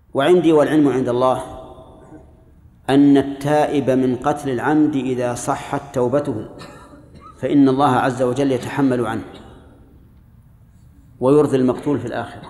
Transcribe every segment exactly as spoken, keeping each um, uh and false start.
وعندي والعلم عند الله أن التائب من قتل العمد إذا صحت توبته فإن الله عز وجل يتحمل عنه ويرضي المقتول في الآخرة،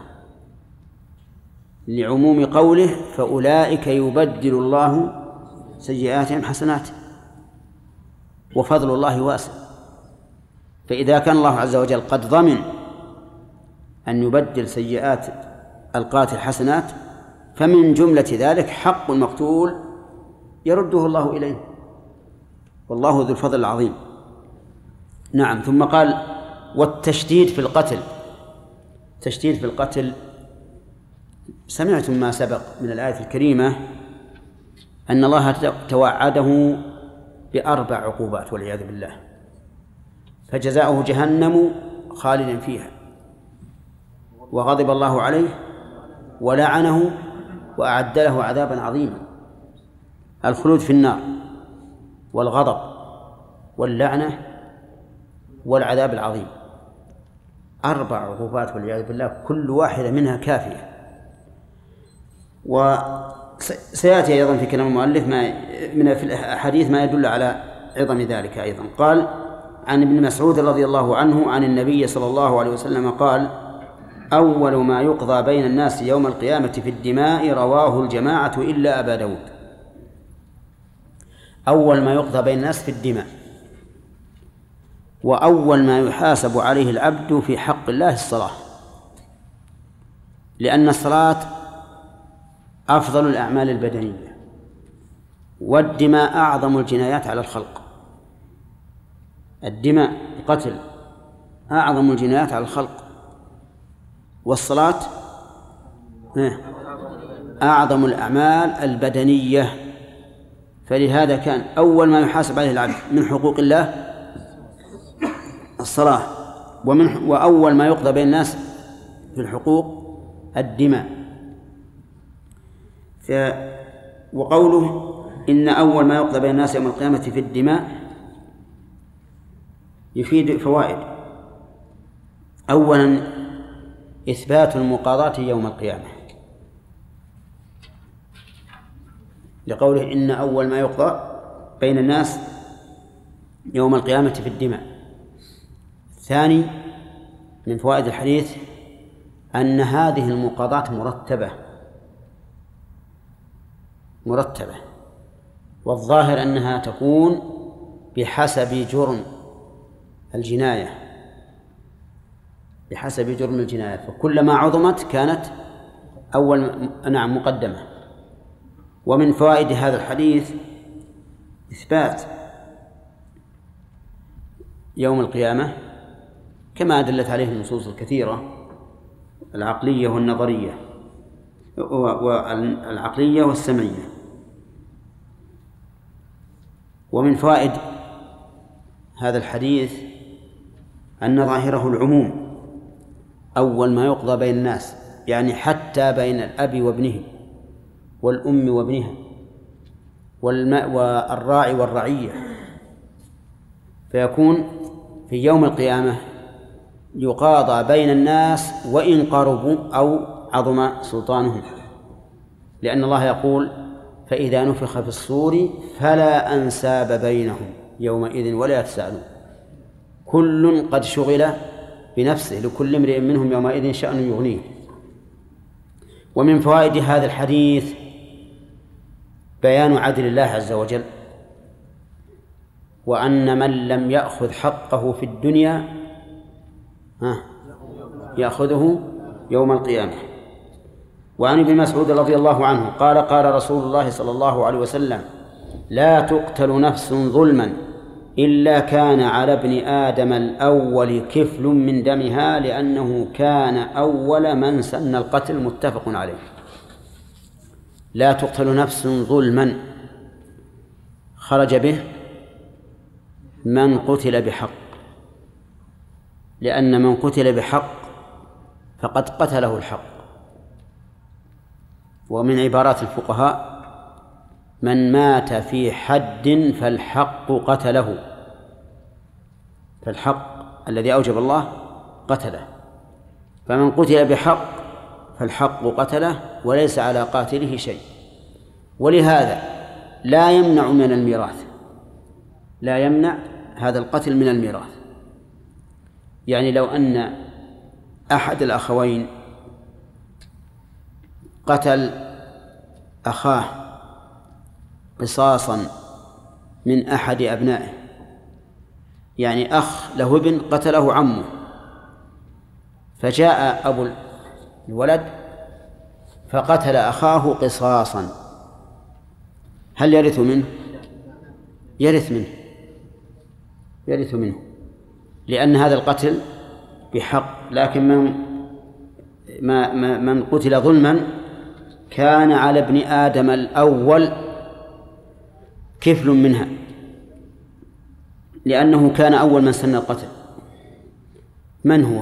لعموم قوله فأولئك يبدل الله سيئاتهم حسنات وفضل الله واسع. فإذا كان الله عز وجل قد ضمن أن يبدل سيئات القاتل حسنات فمن جملة ذلك حق المقتول يرده الله إليه، والله ذو الفضل العظيم. نعم. ثم قال والتشديد في القتل. تشديد في القتل، سمعتم ما سبق من الآية الكريمة أن الله توعده بأربع عقوبات والعياذ بالله، فجزاؤه جهنم خالدا فيها وغضب الله عليه ولعنه وأعد له عذابا عظيما. الخلود في النار والغضب واللعنة والعذاب العظيم، أربع عقوبات والعياذ بالله، كل واحدة منها كافية. وسيأتي أيضا في كلام المؤلف ما من في الحديث ما يدل على عظم ذلك أيضا. قال عن ابن مسعود رضي الله عنه عن النبي صلى الله عليه وسلم قال أول ما يقضى بين الناس يوم القيامة في الدماء رواه الجماعة إلا أبا داود. أول ما يقضى بين الناس في الدماء، وأول ما يحاسب عليه العبد في حق الله الصلاة، لأن الصلاة أفضل الأعمال البدنية، والدماء أعظم الجنايات على الخلق. الدماء القتل أعظم الجنايات على الخلق، والصلاة أعظم الأعمال البدنية. فلهذا كان أول ما يحاسب عليه العبد من حقوق الله الصلاة، ومن وأول ما يقضى بين الناس في الحقوق الدماء. ف وقوله إن أول ما يقضى بين الناس يوم القيامة في الدماء يفيد فوائد. أولا إثبات المقاضاة يوم القيامة، لقوله إن أول ما يقضى بين الناس يوم القيامة في الدماء. ثاني من فوائد الحديث أن هذه المقاضاة مرتبة مرتبة والظاهر أنها تكون بحسب جرم الجناية بحسب جرم الجناية فكلما عظمت كانت أول نعم مقدمة. ومن فوائد هذا الحديث إثبات يوم القيامة كما دلت عليه النصوص الكثيرة العقلية والنظرية والعقلية والسمعية. ومن فوائد هذا الحديث أن ظاهره العموم، أول ما يقضى بين الناس يعني حتى بين الأب وابنه والأم وابنها والماء والراعي والرعية، فيكون في يوم القيامة يقاضى بين الناس وإن قربوا أو عظم سلطانهم، لأن الله يقول فإذا نفخ في الصور فلا أنساب بينهم يومئذ ولا يتساءلون، كل قد شغل بنفسه لكل امرئ منهم يومئذ شأن يغنيه. ومن فوائد هذا الحديث بيان عدل الله عز وجل، وأن من لم يأخذ حقه في الدنيا يأخذه يوم القيامة. وعن ابن مسعود رضي الله عنه قال قال رسول الله صلى الله عليه وسلم لا تقتل نفس ظلما إلا كان على ابن آدم الأول كفل من دمها لأنه كان أول من سن القتل. متفق عليه. لا تقتل نفس ظلما خرج به من قتل بحق، لأن من قتل بحق فقد قتله الحق. ومن عبارات الفقهاء من مات في حد فالحق قتله، فالحق الذي أوجب الله قتله، فمن قتل بحق فالحق قتله وليس على قاتله شيء. ولهذا لا يمنع من الميراث، لا يمنع هذا القتل من الميراث. يعني لو أن أحد الأخوين قتل أخاه قصاصا من أحد أبنائه، يعني أخ له ابن قتله عمه، فجاء أبو الولد فقتل أخاه قصاصا، هل يرث منه؟ يرث منه يرث منه لأن هذا القتل بحق. لكن من ما من قتل ظلما كان على ابن آدم الأول كفل منها، لأنه كان أول من سن القتل. من هو؟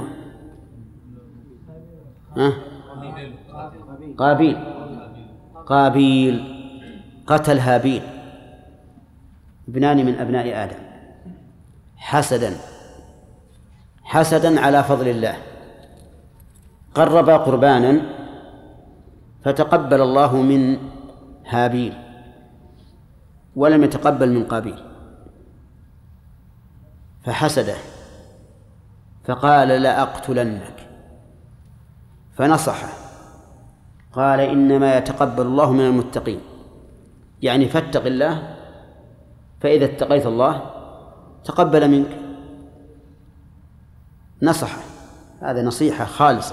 ها؟ قابيل. قابيل قتل هابيل، ابنان من أبناء آدم، حسدا حسدا على فضل الله. قربا قربانا فتقبل الله من هابيل ولم يتقبل من قابيل، فحسده فقال لأقتلنك، فنصحه قال إنما يتقبل الله من المتقين، يعني فاتق الله فإذا اتقيت الله تقبل منك. نصحه، هذا نصيحة خالصة.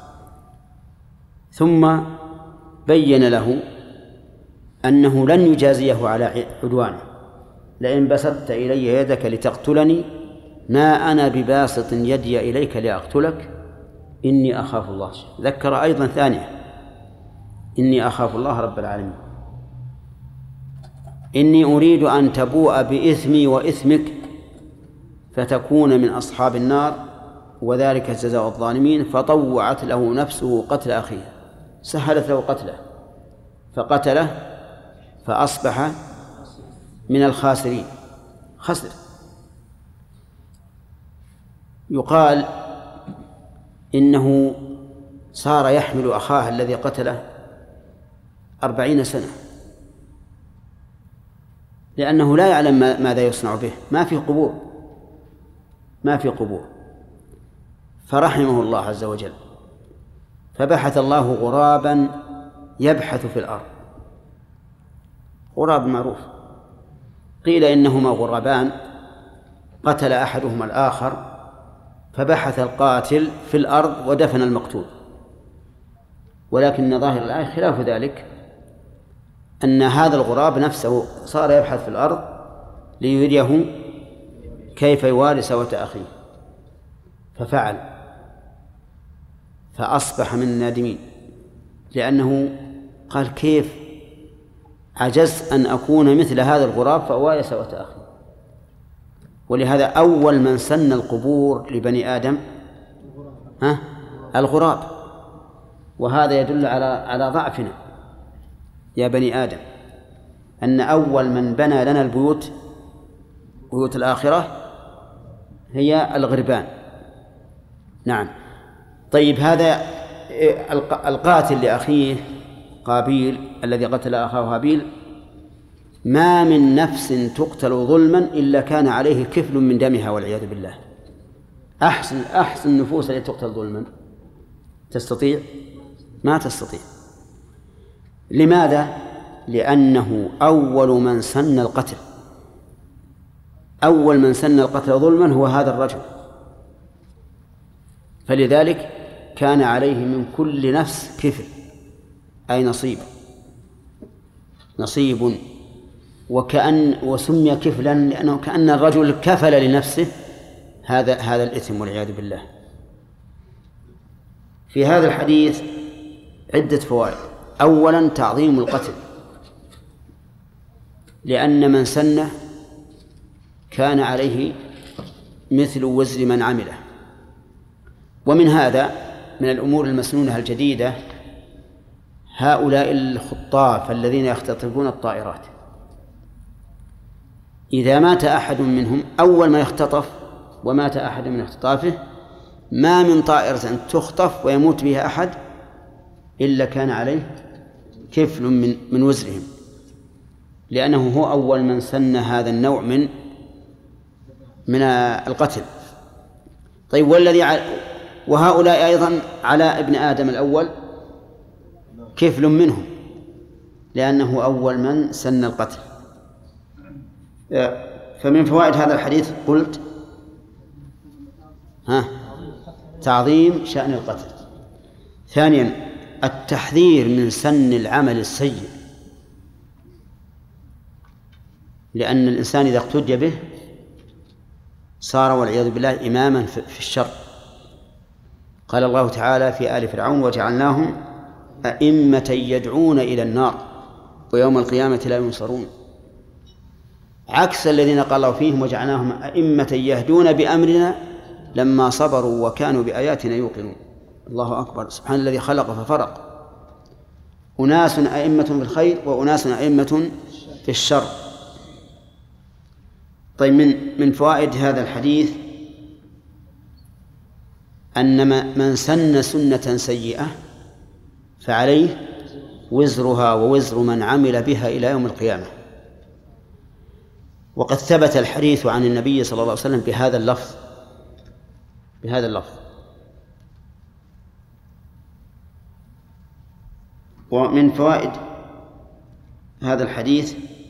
ثم بين له أنه لن يجازيه على عدوانه، لئن بسطت إلي يدك لتقتلني ما أنا بباسط يدي إليك لأقتلك إني أخاف الله. ذكر أيضا ثانية إني أخاف الله رب العالمين، إني أريد أن تبوء بإثمي وإثمك فتكون من أصحاب النار وذلك جزاء الظالمين. فطوعت له نفسه قتل أخيه، سهلت له قتله فقتله فأصبح من الخاسرين، خسر. يقال إنه صار يحمل أخاه الذي قتله أربعين سنة، لأنه لا يعلم ماذا يصنع به، ما في قبور ما في قبور فرحمه الله عز وجل، فبحث الله غرابا يبحث في الأرض. غراب معروف، قيل إنهما غرابان قتل أحدهما الآخر فبحث القاتل في الأرض ودفن المقتول، ولكن ظاهر الآية خلاف ذلك، أن هذا الغراب نفسه صار يبحث في الأرض ليريه كيف يواري سوءة أخيه، ففعل فأصبح من النادمين، لأنه قال كيف عجزت أن أكون مثل هذا الغراب فأواري سوءة أخي. ولهذا أول من سن القبور لبني آدم ها الغراب، وهذا يدل على على ضعفنا يا بني آدم، أن أول من بنى لنا البيوت بيوت الآخرة هي الغربان. نعم. طيب، هذا القاتل لأخيه قابيل الذي قتل أخاه هابيل، ما من نفس تقتل ظلما إلا كان عليه كفل من دمها والعياذ بالله. أحسن أحسن النفوس التي تقتل ظلما تستطيع؟ ما تستطيع. لماذا؟ لأنه أول من سن القتل، أول من سن القتل ظلما هو هذا الرجل، فلذلك كان عليه من كل نفس كفل، أي نصيب نصيب وكأن وسمي كفلا لأنه كأن الرجل كفل لنفسه هذا هذا الإثم والعياذ بالله. في هذا الحديث عدة فوائد. أولا تعظيم القتل، لأن من سنه كان عليه مثل وزر من عمله. ومن هذا من الأمور المسنونة الجديدة هؤلاء الخطاف الذين يختطفون الطائرات، إذا مات أحد منهم أول ما يختطف ومات أحد من اختطافه، ما من طائرة تخطف ويموت بها أحد إلا كان عليه كفل من من وزرهم، لأنه هو أول من سن هذا النوع من من القتل. طيب والذي ع... وهؤلاء أيضا على ابن آدم الأول كفل منهم، لأنه أول من سن القتل. فمن فوائد هذا الحديث قلت ها تعظيم شأن القتل. ثانيا التحذير من سن العمل السيء، لأن الإنسان إذا اقتدي به صار والعياذ بالله إماما في الشر. قال الله تعالى في آل فرعون: وجعلناهم أئمة يدعون إلى النار ويوم القيامة لا ينصرون، عكس الذين قال الله فيهم: وجعلناهم أئمة يهدون بأمرنا لما صبروا وكانوا بآياتنا يوقنون. الله أكبر، سبحان الذي خلق ففرق، أناس أئمة في الخير وأناس أئمة في الشر. طيب من من فوائد هذا الحديث أن من سن سنة سيئة فعليه وزرها ووزر من عمل بها إلى يوم القيامة. وقد ثبت الحديث عن النبي صلى الله عليه وسلم بهذا اللفظ بهذا اللفظ ومن فوائد هذا الحديث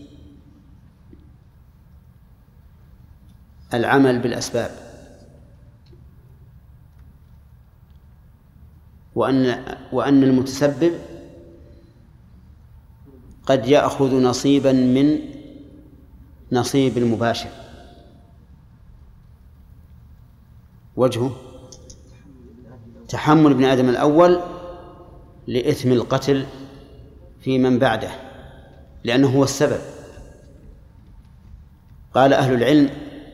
العمل بالأسباب، وأن وأن المتسبب قد يأخذ نصيبا من نصيب المباشر. وجهه تحمل ابن آدم الأول لإثم القتل في من بعده، لأنه هو السبب. قال أهل العلم: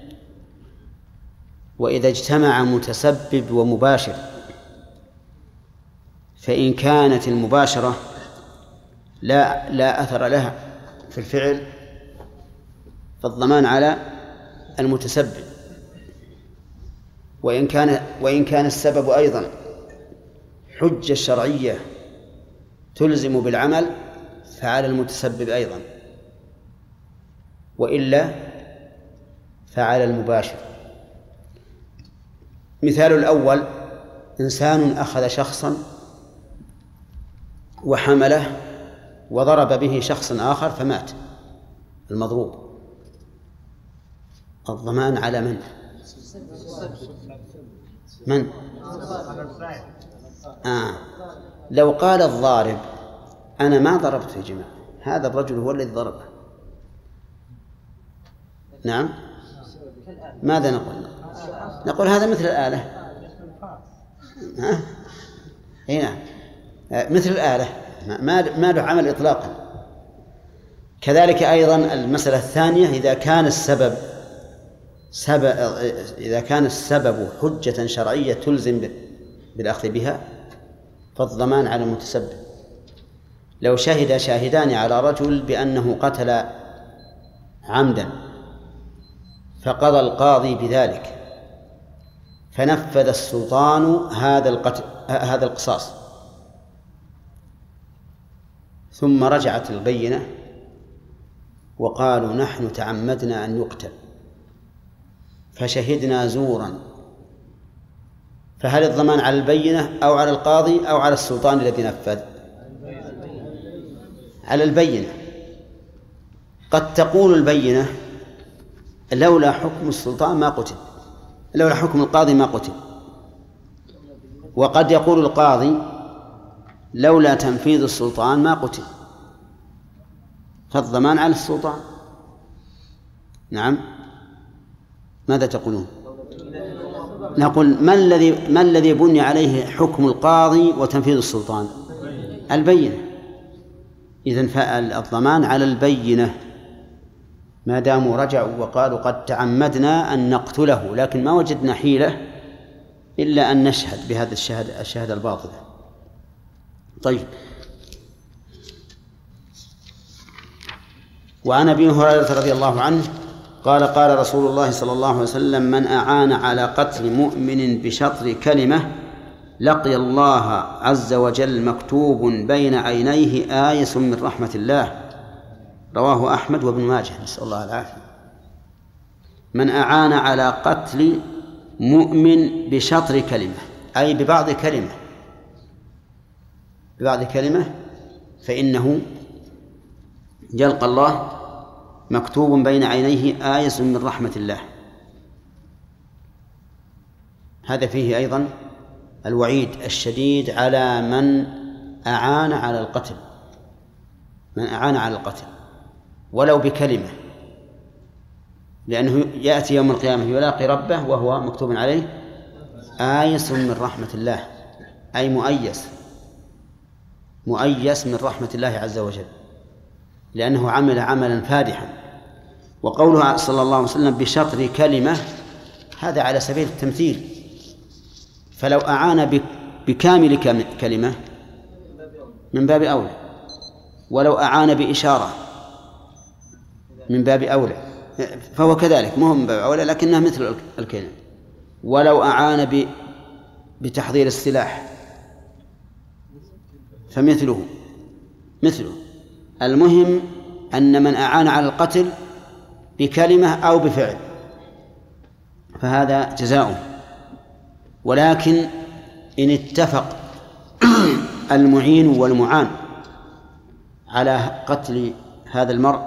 وإذا اجتمع متسبب ومباشر فإن كانت المباشرة لا لا أثر لها في الفعل فالضمان على المتسبب، وإن كان وإن كان السبب أيضا حجة شرعية تلزم بالعمل فعلى المتسبب أيضا، وإلا فعلى المباشر. مثال الأول: إنسان أخذ شخصا وحمله وضرب به شخصا آخر فمات المضروب، الضمان على من؟ من؟ آه. لو قال الضارب: أنا ما ضربت يا جماعة، هذا الرجل هو الذي ضربه، نعم، ماذا نقول؟ نقول هذا مثل الآلة. ها؟ هنا مثل الآلة، ما ما له عمل إطلاقا. كذلك أيضا المسألة الثانية: إذا كان السبب سبب إذا كان السبب حجة شرعية تلزم بالأخذ بها فالضمان على المتسبب. لو شهد شاهدان على رجل بأنه قتل عمدا فقضى القاضي بذلك فنفذ السلطان هذا القتل هذا القصاص، ثم رجعت البينة وقالوا: نحن تعمدنا أن يقتل فشهدنا زورا، فهل الضمان على البينة أو على القاضي أو على السلطان الذي نفذ؟ على البينة. قد تقول البينة: لولا حكم السلطان ما قتل، لولا حكم القاضي ما قتل. وقد يقول القاضي: لولا تنفيذ السلطان ما قتل، فالضمان على السلطان. نعم، ماذا تقولون؟ نقول: ما الذي ما الذي بني عليه حكم القاضي وتنفيذ السلطان؟ البينة. إذن فالضمان على البينة ما داموا رجعوا وقالوا: قد تعمدنا أن نقتله لكن ما وجدنا حيلة إلا أن نشهد بهذا الشهادة الشهادة الباطلة. طيب. وعن أبي هريرة رضي الله عنه قال: قال رسول الله صلى الله عليه وسلم: من أعان على قتل مؤمن بشطر كلمة لقي الله عز وجل مكتوب بين عينيه آيس من رحمة الله. رواه أحمد وابن ماجه، نسأل الله العافية. من أعان على قتل مؤمن بشطر كلمة، أي ببعض كلمة، ببعض كلمة، فإنه يلقى الله مكتوب بين عينيه آيس من رحمة الله. هذا فيه أيضا الوعيد الشديد على من أعان على القتل، من أعان على القتل ولو بكلمة، لأنه يأتي يوم القيامة يلاقي ربه وهو مكتوب عليه آيس من رحمة الله، أي مؤيس، مؤيس من رحمة الله عز وجل، لأنه عمل عملا فادحا. وقوله صلى الله عليه وسلم بشطر كلمة، هذا على سبيل التمثيل، فلو أعان بكامل كلمة من باب أولى، ولو أعان بإشارة من باب أولى، فهو كذلك، مو من باب أولى لكنها مثل الكلمة. ولو أعان بتحضير السلاح فمثله مثله. المهم أن من أعان على القتل بكلمة أو بفعل فهذا جزاؤه. ولكن إن اتفق المعين والمعان على قتل هذا المرء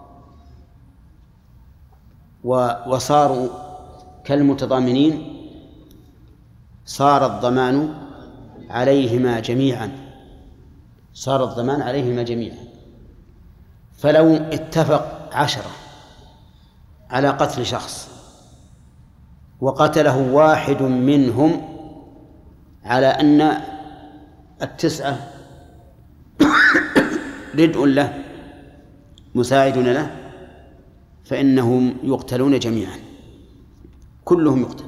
وصاروا كالمتضامنين صار الضمان عليهما جميعا، صار الضمان عليهما جميعا. فلو اتفق عشرة على قتل شخص وقتله واحد منهم على أن التسعة ردء له مساعدون له، فإنهم يقتلون جميعا، كلهم يقتل.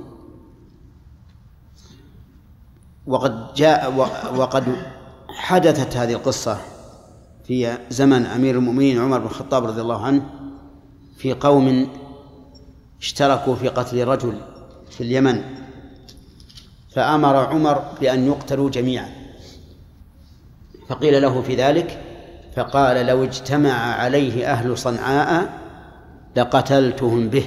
وقد جاء وقد حدثت هذه القصة في زمن أمير المؤمنين عمر بن الخطاب رضي الله عنه، في قوم اشتركوا في قتل رجل في اليمن، فأمر عمر بأن يقتلوا جميعا، فقيل له في ذلك فقال لو اجتمع عليه أهل صنعاء لقتلتهم به.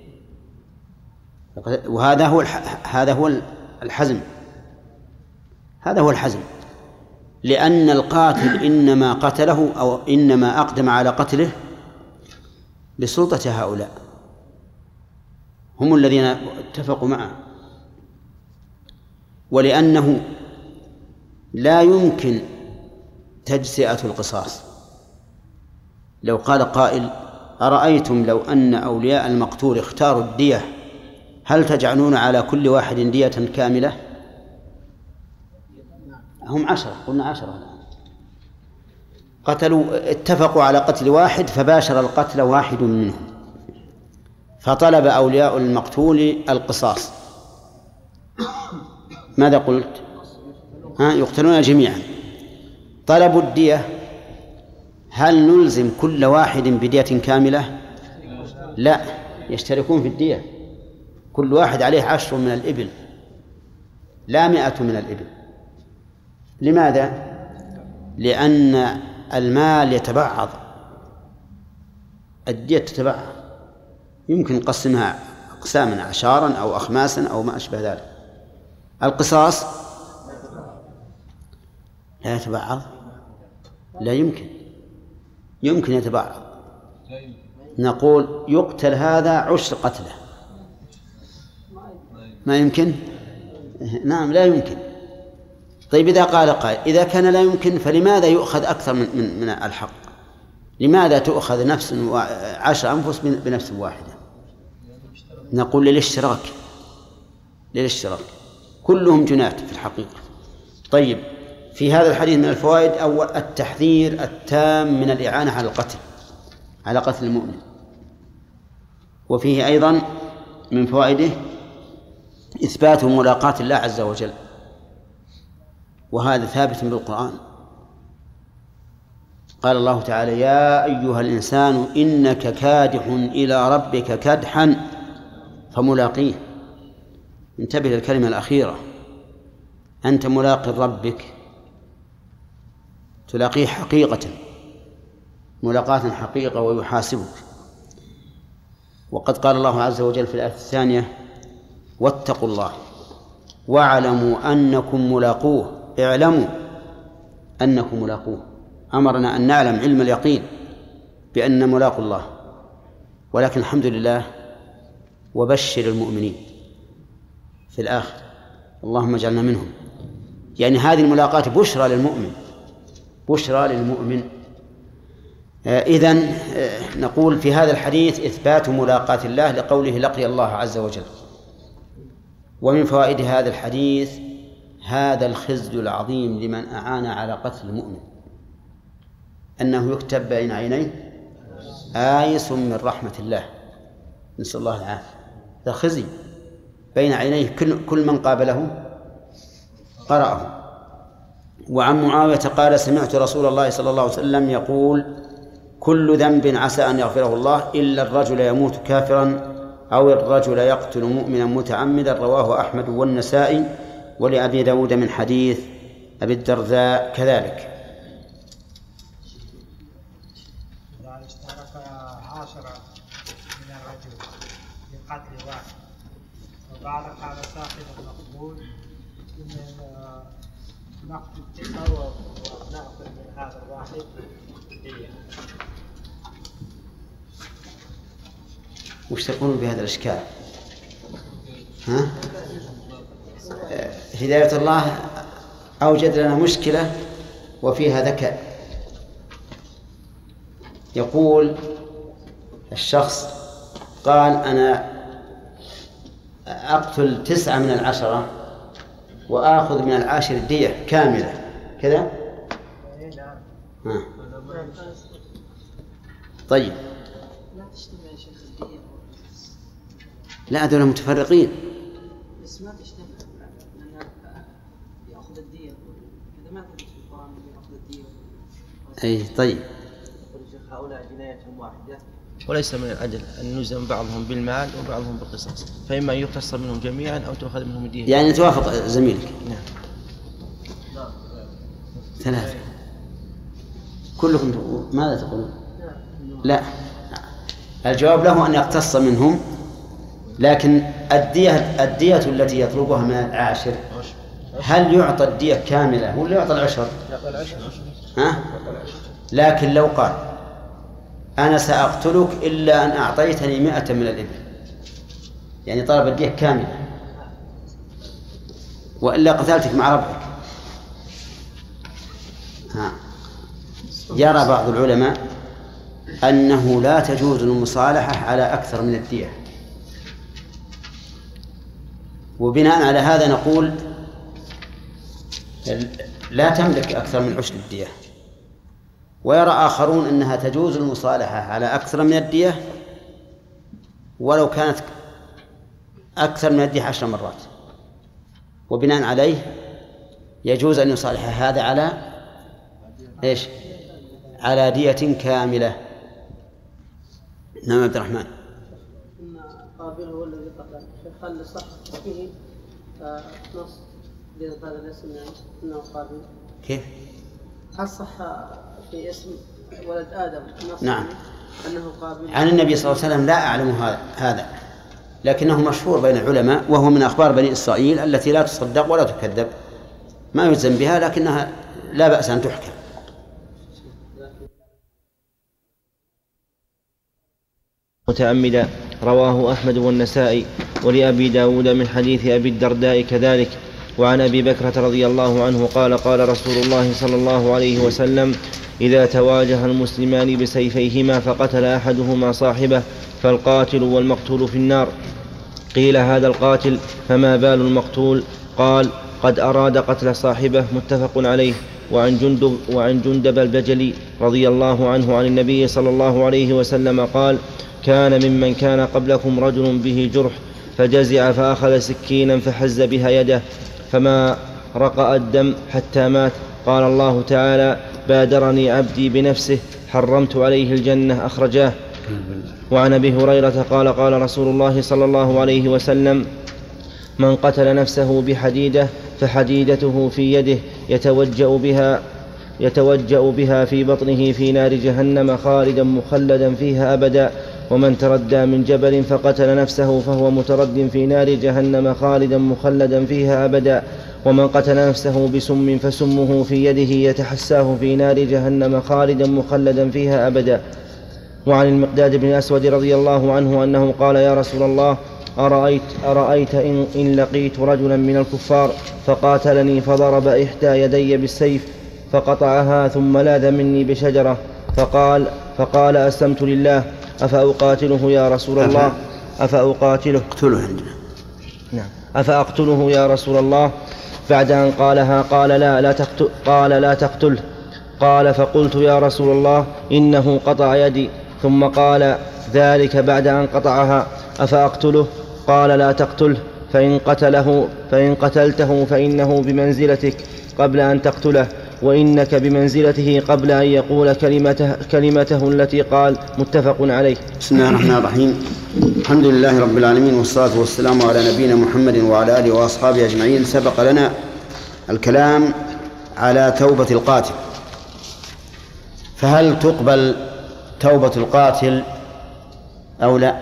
وهذا هو هذا هو الحزم، هذا هو الحزم، لأن القاتل إنما قتله أو إنما أقدم على قتله بسلطة هؤلاء، هم الذين اتفقوا معه. ولأنه لا يمكن تجزئة القصاص. لو قال قائل أرأيتم لو أن أولياء المقتول اختاروا الدية هل تجعلون على كل واحد دية كاملة؟ هم عشرة، قلنا عشرة الآن قتلوا، اتفقوا على قتل واحد فباشر القتل واحد منهم، فطلب أولياء المقتول القصاص، ماذا قلت؟ ها يقتلون جميعا. طلبوا الدية، هل نلزم كل واحد بدية كاملة؟ لا، يشتركون في الدية، كل واحد عليه عشر من الإبل لا مئة من الإبل. لماذا؟ لأن المال يتبعض، الدية تتبعض، يمكن نقسمها أقساما أعشارا أو أخماسا أو ما أشبه ذلك. القصاص لا يتبعض، لا يمكن، يمكن يتبعض. نقول يقتل هذا عشر قتله، ما يمكن؟ نعم لا يمكن. طيب إذا قال قائل إذا كان لا يمكن فلماذا يؤخذ أكثر من, من, من الحق؟ لماذا تؤخذ نفس عشر أنفس بنفس واحدة؟ نقول للاشتراك، للاشتراك، كلهم جنات في الحقيقة. طيب في هذا الحديث من الفوائد أول التحذير التام من الإعانة على القتل، على قتل المؤمن. وفيه أيضا من فوائده إثبات ملاقاة الله عز وجل، وهذا ثابت بالقرآن. قال الله تعالى يا أيها الإنسان إنك كادح إلى ربك كدحا فملاقيه. انتبه للكلمة الأخيرة أنت ملاقي ربك تلاقيه حقيقة ملاقاة حقيقة ويحاسبك. وقد قال الله عز وجل في الآية الثانية: واتقوا الله واعلموا أنكم ملاقوه. اعلموا أنكم ملاقوه، أمرنا أن نعلم علم اليقين بأن ملاقوا الله. ولكن الحمد لله وبشر المؤمنين في الآخر، اللهم اجعلنا منهم. يعني هذه الملاقاة بشرى للمؤمن، بشرى للمؤمن. إذن نقول في هذا الحديث إثبات ملاقاة الله لقوله: لقي الله عز وجل. ومن فوائد هذا الحديث هذا الخزي العظيم لمن أعان على قتل المؤمن، أنه يكتب بين عينيه آيس من رحمة الله، نسأل الله العافية. هذا خزي بين عينيه، كل كل من قابله قرأه. وعن معاوية قال: سمعت رسول الله صلى الله عليه وسلم يقول: كل ذنب عسى أن يغفره الله إلا الرجل يموت كافرا أو الرجل يقتل مؤمنا متعمدا. رواه أحمد والنسائي ولأبي داود من حديث أبي الدرداء كذلك. إذا اشترك عشرة من الرجل في قتل واحد وبعد قال صاحب المقبول إن نقتل التسعة ونأخذ من هذا الواحد دية. وش تقولون بهذا الإشكال؟ ها؟ هداية الله أوجد لنا مشكلة وفيها ذكاء. يقول الشخص قال: أنا أقتل تسعة من العشرة وآخذ من العاشر الدية كاملة كذا. ها. طيب، لا هذول متفرقين. بس ما تشتبه لأن يأخذ الدية، إذا ما ثبت في القرآن يأخذ الدية. أي طيب. هؤلاء جنايتهم واحدة، وليس من العدل أن نلزم بعضهم بالمال وبعضهم بالقصاص، فإما أن يقتص منهم جميعا أو تؤخذ منهم الدية. يعني توافق زميلك. نعم. ثلاثة. كلكم ماذا تقولون؟ لا، الجواب له أن يقتص منهم، لكن الدية الدية التي يطلبها من العاشر هل يعطى الدية كاملة ولا يعطى العشر؟ ها؟ لكن لو قال: أنا سأقتلك إلا أن أعطيتني مئة من الإبل، يعني طلب الدية كاملة، وإلا قتلتك مع ربك. ها. يرى بعض العلماء أنه لا تجوز المصالحة على أكثر من الدية، وبناء على هذا نقول لا تملك أكثر من عشر الدية. ويرى آخرون أنها تجوز المصالحة على أكثر من الدية ولو كانت أكثر من الدية عشر مرات، وبناء عليه يجوز أن يصالح هذا على إيش؟ على دية كاملة. نعم عبد الرحمن. إن قابل هو الذي قتل، فخل صح فيه نص هذا الاسم يعني إنه قابل. كيف؟ هل صح في اسم ولد آدم نص نعم أنه قابل؟ عن النبي صلى الله عليه وسلم لا أعلم هذا، لكنه مشهور بين العلماء، وهو من أخبار بني إسرائيل التي لا تصدق ولا تكذب، ما يلزم بها لكنها لا بأس أن تحكم. متعمدا. رواه أحمد والنسائي ولأبي داود من حديث أبي الدرداء كذلك. وعن أبي بكرة رضي الله عنه قال: قال رسول الله صلى الله عليه وسلم: إذا تواجه المسلمان بسيفيهما فقتل أحدهما صاحبه فالقاتل والمقتول في النار. قيل: هذا القاتل، فما بال المقتول؟ قال: قد أراد قتل صاحبه. متفق عليه. وعن جندب, وعن جندب البجلي رضي الله عنه عن النبي صلى الله عليه وسلم قال: كان ممن كان قبلكم رجل به جرح فجزع فأخذ سكينا فحز بها يده فما رقأ الدم حتى مات. قال الله تعالى: بادرني عبدي بنفسه حرمت عليه الجنة. أخرجاه. وعن أبي هريرة قال: قال رسول الله صلى الله عليه وسلم: من قتل نفسه بحديدة فحديدته في يده يتوجأ بها يتوجأ بها في بطنه في نار جهنم خالدا مخلدا فيها أبدا. ومن تردى من جبل فقتل نفسه فهو مترد في نار جهنم خالدا مخلدا فيها أبدا. ومن قتل نفسه بسم فسمه في يده يتحساه في نار جهنم خالدا مخلدا فيها أبدا. وعن المقداد بن الأسود رضي الله عنه أنه قال: يا رسول الله، أرأيت, أرأيت إن, إن لقيت رجلا من الكفار فقاتلني فضرب إحدى يدي بالسيف فقطعها ثم لاذ مني بشجرة فقال, فقال أسلمت لله أفأقاتله يا رسول الله أفأقاتله نعم أفأقتله يا رسول الله؟ بعد أن قالها قال لا, لا, تقتل قال لا تقتله. قال: فقلت يا رسول الله إنه قطع يدي. ثم قال ذلك بعد أن قطعها: أفأقتله؟ قال: لا تقتله، فإن قتله فإن قتلته فإنه بمنزلتك قبل أن تقتله، وإنك بمنزلته قبل أن يقول كلمته, كلمته التي قال. متفق عليه. بسم الله الرحمن الرحيم. الحمد لله رب العالمين، والصلاة والسلام على نبينا محمد وعلى آله وأصحابه أجمعين. سبق لنا الكلام على توبة القاتل، فهل تقبل توبة القاتل أو لا؟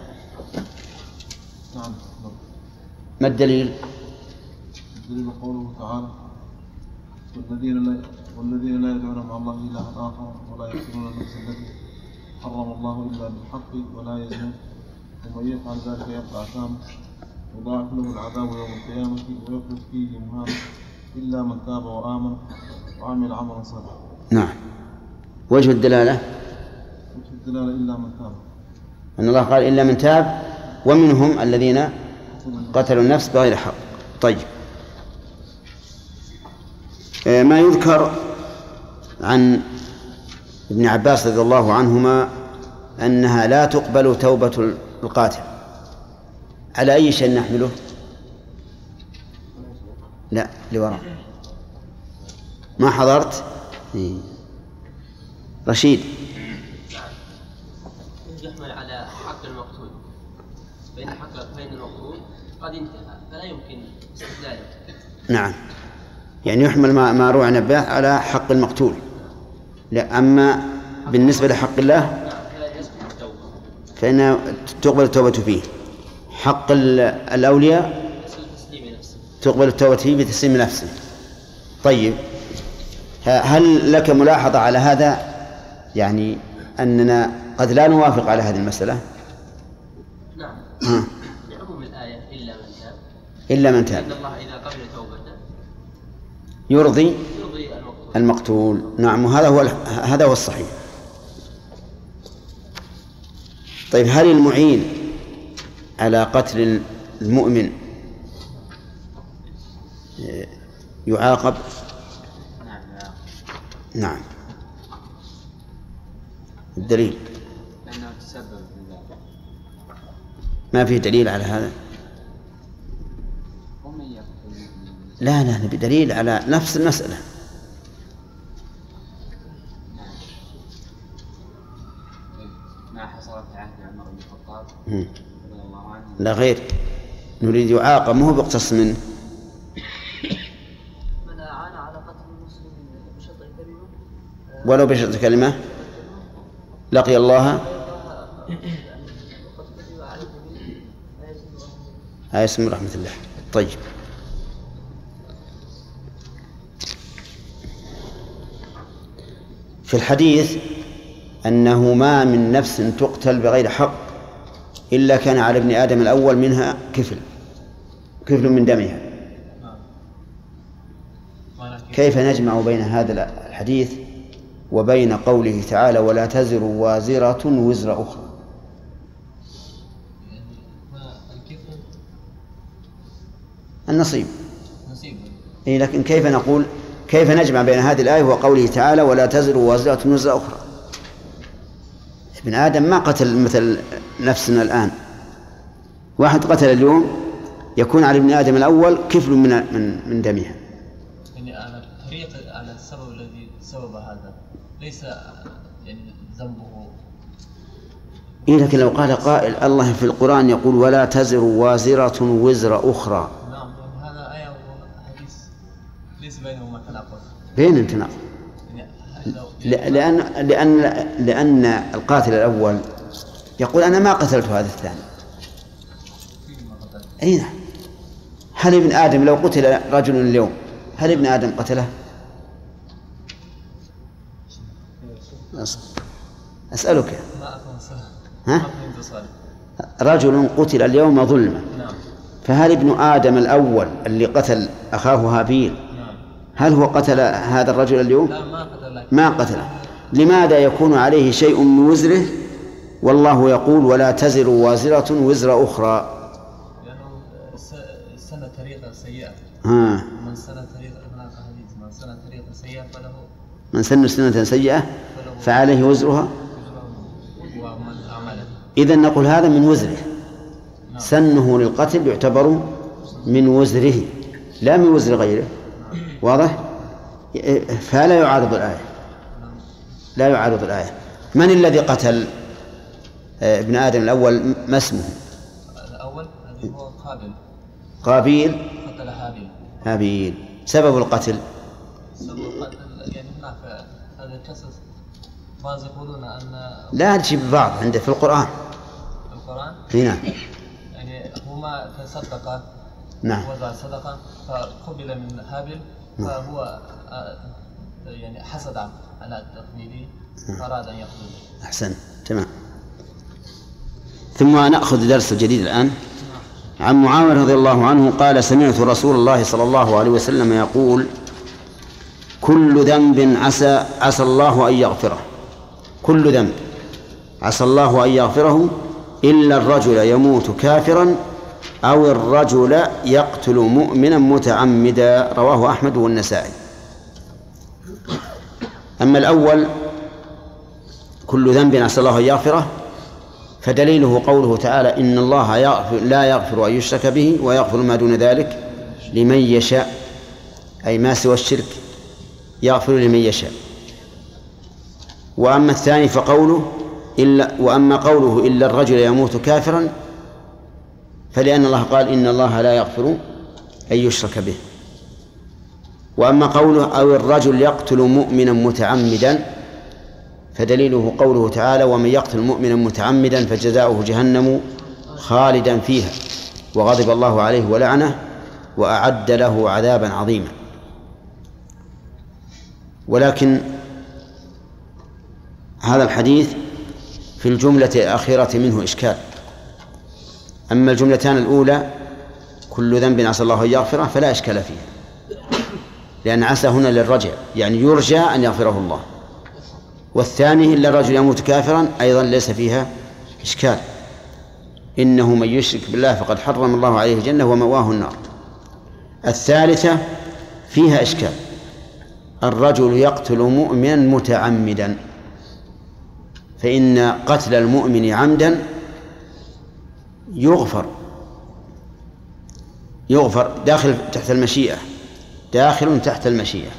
نعم. ما الدليل؟ الدليل قوله تعالى: والذين لا والذين لا يدعون مع الله إلها آخر ولا يقتلون النفس التي حرم الله إلا بالحق ولا يزنون ومن يفعل ذلك يلقى أثاما يضاعف له العذاب يوم القيامة ويخلد فيه مهانا إلا من تاب وآمن وعمل عملا صالحا. نعم. وجه الدلالة؟ وجه الدلالة إلا من تاب، أن الله قال إلا من تاب، ومنهم الذين قتلوا النفس بغير حق. طيب، ما يذكر عن ابن عباس رضي الله عنهما أنها لا تقبل توبة القاتل، على أي شيء نحمله؟ لا، لوراء ما حضرت. رشيد. يحمل على حق المقتول، فإن حق فإن المقتول قد انتهى فلا يمكن استدلاله. نعم، يعني يحمل ما روى عن عباس على حق المقتول. لا، أما بالنسبة لحق الله فإن تقبل التوبة فيه. حق الأولياء تقبل التوبة فيه بتسليم نفسه. طيب، هل لك ملاحظة على هذا؟ يعني أننا قد لا نوافق على هذه المسألة. نعم. بعموم الآية إلا من تاب إلا من تاب، إن الله إذا قبل توبته يرضي يرضي المقتول. المقتول. نعم، وهذا هو هذا هو الصحيح. طيب، هل المعين على قتل المؤمن يعاقب؟ نعم. نعم. الدليل؟ لأنه تسبب في ذلك. ما في دليل على هذا. لا لا نبي دليل على نفس المسألة. ما حصل في عهد عمر بن الخطاب رضي الله عنه. لا، غير، نريد يعاقب، مو بقتص منه. من أعان على قتل المسلم بشطر كلمة ولو بشطر كلمة لقي الله آيس من رحمة الله. طيب، في الحديث أنه ما من نفس تقتل بغير حق إلا كان على ابن آدم الأول منها كفل كفل من دمها. كيف نجمع بين هذا الحديث وبين قوله تعالى: ولا تزر وازرة وزر أخرى؟ النصيب. إيه، لكن كيف نقول كيف نجمع بين هذه الآية وقوله تعالى: ولا تزر وازرة وزر أخرى؟ ابن آدم ما قتل مثل نفسنا الآن. واحد قتل اليوم يكون على ابن آدم الأول كفل من من من دمها. يعني على طريق على السبب الذي سبب هذا ليس يعني ذنبه. إيه لكن لو قال قائل الله في القرآن يقول ولا تزر وازرة وزر أخرى. نعم هذا آية وحديث ليس بينهما تناقض. بين تناقض. لأن لأن لأن القاتل الأول يقول أنا ما قتلت هذا الثاني. أي نعم. هل ابن آدم لو قتل رجل اليوم هل ابن آدم قتله؟ أسألك. ها؟ رجل قتل اليوم ظلما. فهل ابن آدم الأول اللي قتل أخاه هابيل هل هو قتل هذا الرجل اليوم؟ ما قتله. لماذا يكون عليه شيء من وزره والله يقول ولا تزر وازرة وزر أخرى؟ لأنه سنة طريقة سيئة. ها. من سنة طريقة هناك حديث من سنة طريقة سيئة فله من سن سنة سيئة فعليه وزرها. إذن نقول هذا من وزره. سنه للقتل يعتبر من وزره لا من وزر غيره. واضح؟ فلا يعارض الآية. لا يعارض الآية. من الذي قتل ابن آدم الأول؟ ما اسمه؟ الأول هو قابيل. قابيل قتل هابيل. هابيل. سبب القتل؟ سبب القتل يعني هناك هذا القصص بعض يقولون أن لا تجيب بعض عنده في القرآن. القرآن؟ هنا. يعني هما تصدقا. نعم. وضع صدقة فقبل من هابيل فهو يعني حسد على تقبيله فأراد أن يقتله. أحسن تمام. ثم نأخذ درس جديد الآن. عن معاوية رضي الله عنه قال سمعت رسول الله صلى الله عليه وسلم يقول كل ذنب عسى عسى الله أن يغفره كل ذنب عسى الله أن يغفره إلا الرجل يموت كافرا أو الرجل يقتل مؤمنا متعمدا. رواه أحمد والنسائي. أما الأول كل ذنب عسى الله أن يغفره فدليله قوله تعالى إن الله يغفر لا يغفر أن يشرك به ويغفر ما دون ذلك لمن يشاء أي ما سوى الشرك يغفر لمن يشاء. وأما الثاني فقوله إلا وأما قوله إلا الرجل يموت كافرا فلأن الله قال إن الله لا يغفر أن يشرك به. وأما قوله أو الرجل يقتل مؤمنا متعمدا فدليله قوله تعالى ومن يقتل مؤمنا متعمدا فجزاؤه جهنم خالدا فيها وغضب الله عليه ولعنه وأعد له عذابا عظيما. ولكن هذا الحديث في الجملة الأخيرة منه إشكال. أما الجملتان الأولى كل ذنب عسى الله أن يغفره فلا إشكال فيه لأن عسى هنا للرجع يعني يرجى أن يغفره الله. والثاني إلا الرجل يموت كافرا أيضا ليس فيها إشكال إنه من يشرك بالله فقد حرم الله عليه الجنة ومواه النار. الثالثة فيها إشكال الرجل يقتل مؤمنا متعمدا فإن قتل المؤمن عمدا يغفر يغفر داخل تحت المشيئة داخل تحت المشيئة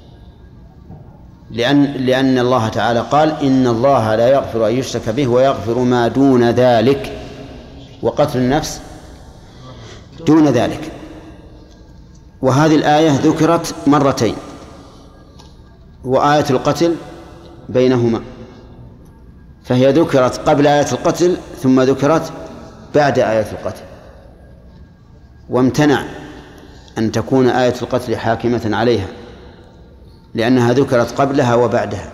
لأن لأن الله تعالى قال إن الله لا يغفر أن يشرك به ويغفر ما دون ذلك وقتل النفس دون ذلك. وهذه الآية ذكرت مرتين وآية القتل بينهما فهي ذكرت قبل آية القتل ثم ذكرت بعد آية القتل وامتنع أن تكون آية القتل حاكمة عليها لأنها ذكرت قبلها وبعدها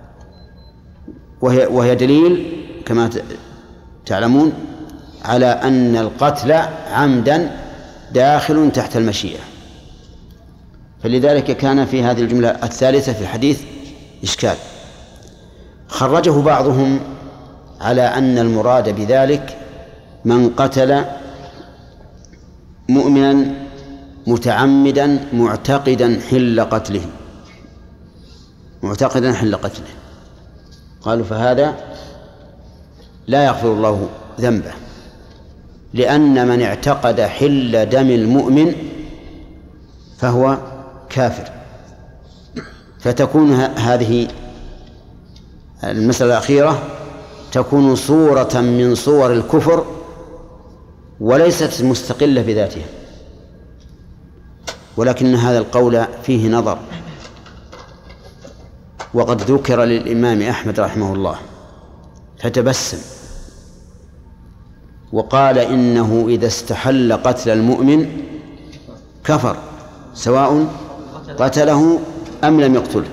وهي, وهي دليل كما تعلمون على أن القتل عمدا داخل تحت المشيئة. فلذلك كان في هذه الجملة الثالثة في الحديث إشكال. خرجه بعضهم على أن المراد بذلك من قتل مؤمنا متعمدا معتقدا حل قتله معتقدا حل قتله قالوا فهذا لا يغفر الله ذنبه لأن من اعتقد حل دم المؤمن فهو كافر. فتكون هذه المسألة الأخيرة تكون صورة من صور الكفر وليست مستقلة بذاتها، ولكن هذا القول فيه نظر، وقد ذكر للإمام أحمد رحمه الله فتبسم وقال إنه إذا استحل قتل المؤمن كفر سواء قتله أم لم يقتله.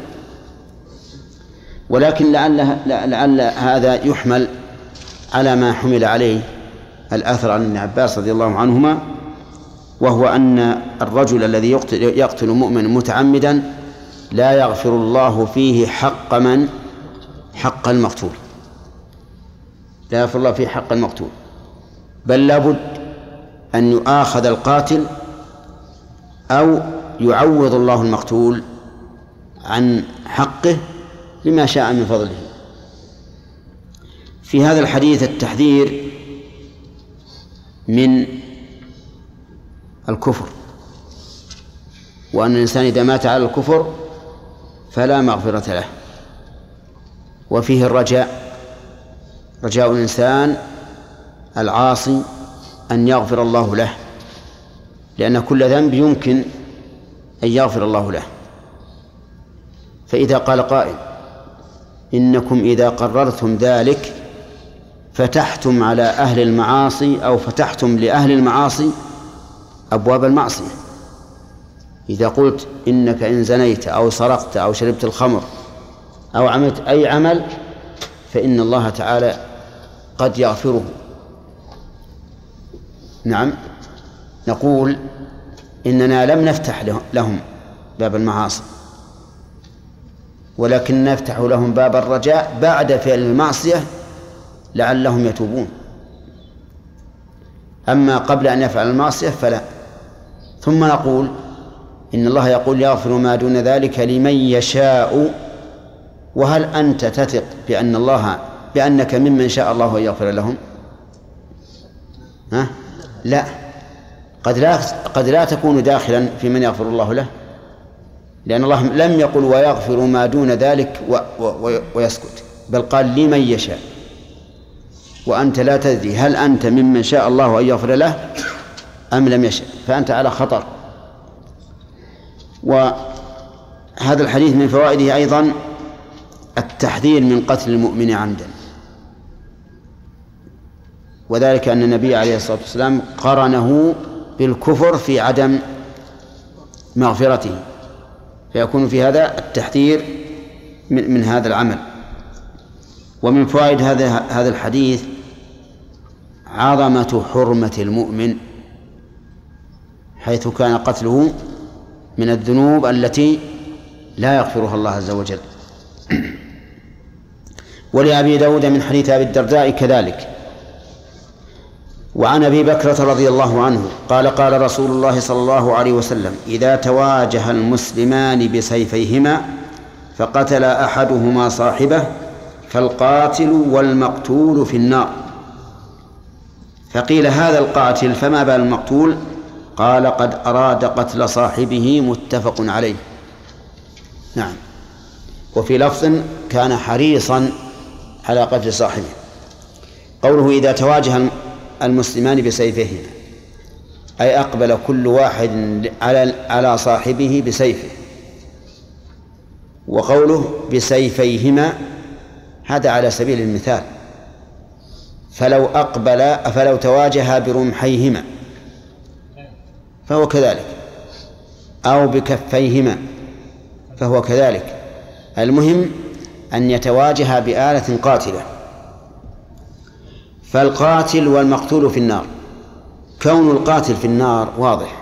ولكن لعل, لعل هذا يحمل على ما حمل عليه الآثر عن ابن عباس رضي الله عنهما، وهو أن الرجل الذي يقتل, يقتل مؤمن متعمدا لا يغفر الله فيه حق من حق المقتول، لا يغفر الله فيه حق المقتول، بل لابد أن يؤاخذ القاتل أو يعوض الله المقتول عن حقه بما شاء من فضله. في هذا الحديث التحذير من الكفر، وأن الإنسان إذا مات على الكفر فلا مغفرة له، وفيه الرجاء، رجاء الإنسان العاصي أن يغفر الله له، لأن كل ذنب يمكن أن يغفر الله له. فإذا قال قائل إنكم إذا قررتم ذلك فتحتم على أهل المعاصي أو فتحتم لأهل المعاصي أبواب المعصية، إذا قلت إنك إن زنيت أو سرقت أو شربت الخمر أو عملت أي عمل فإن الله تعالى قد يغفره. نعم، نقول إننا لم نفتح لهم باب المعاصي، ولكن نفتح لهم باب الرجاء بعد فعل المعصية لعلهم يتوبون. أما قبل أن يفعل المعصية فلا. ثم نقول إن الله يقول يغفر ما دون ذلك لمن يشاء، وهل أنت تثق بأن الله بأنك ممن شاء الله أن يغفر لهم؟ ها؟ لا، قد لا قد لا تكون داخلا في من يغفر الله له، لأن الله لم يقل ويغفر ما دون ذلك و و ويسكت، بل قال لمن يشاء، وأنت لا تدري هل أنت ممن شاء الله أن يغفر له أم لم يشاء، فأنت على خطر. وهذا الحديث من فوائده أيضا التحذير من قتل المؤمن عمدا، وذلك أن النبي عليه الصلاة والسلام قرنه بالكفر في عدم مغفرته، فيكون في هذا التحذير من, من هذا العمل. ومن فوائد هذا هذا الحديث عظمة حرمة المؤمن، حيث كان قتله من الذنوب التي لا يغفرها الله عز وجل. ولأبي داود من حديث أبي الدرداء كذلك. وعن أبي بكرة رضي الله عنه قال قال رسول الله صلى الله عليه وسلم إذا تواجه المسلمان بسيفيهما فقتل أحدهما صاحبه فالقاتل والمقتول في النار. فقيل هذا القاتل فما بال المقتول؟ قال قد أراد قتل صاحبه، متفق عليه. نعم. وفي لفظ كان حريصا على قتل صاحبه. قوله إذا تواجه المسلمان بسيفهما أي أقبل كل واحد على على صاحبه بسيفه. وقوله بسيفيهما هذا على سبيل المثال، فلو أقبل فلو تواجه برمحيهما فهو كذلك، أو بكفيهما فهو كذلك. المهم أن يتواجه بآلة قاتلة. فالقاتل والمقتول في النار، كون القاتل في النار واضح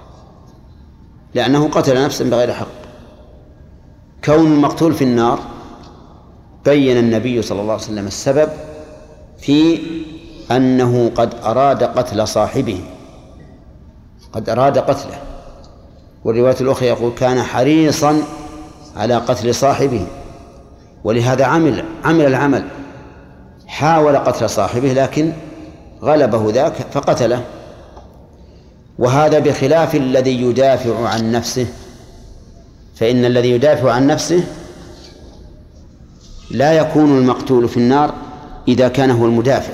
لأنه قتل نفسا بغير حق. كون المقتول في النار بين النبي صلى الله عليه وسلم السبب في أنه قد أراد قتل صاحبه، قد أراد قتله. والرواية الأخرى يقول كان حريصا على قتل صاحبه، ولهذا عمل عمل العمل، حاول قتل صاحبه لكن غلبه ذاك فقتله. وهذا بخلاف الذي يدافع عن نفسه، فإن الذي يدافع عن نفسه لا يكون المقتول في النار إذا كان هو المدافع.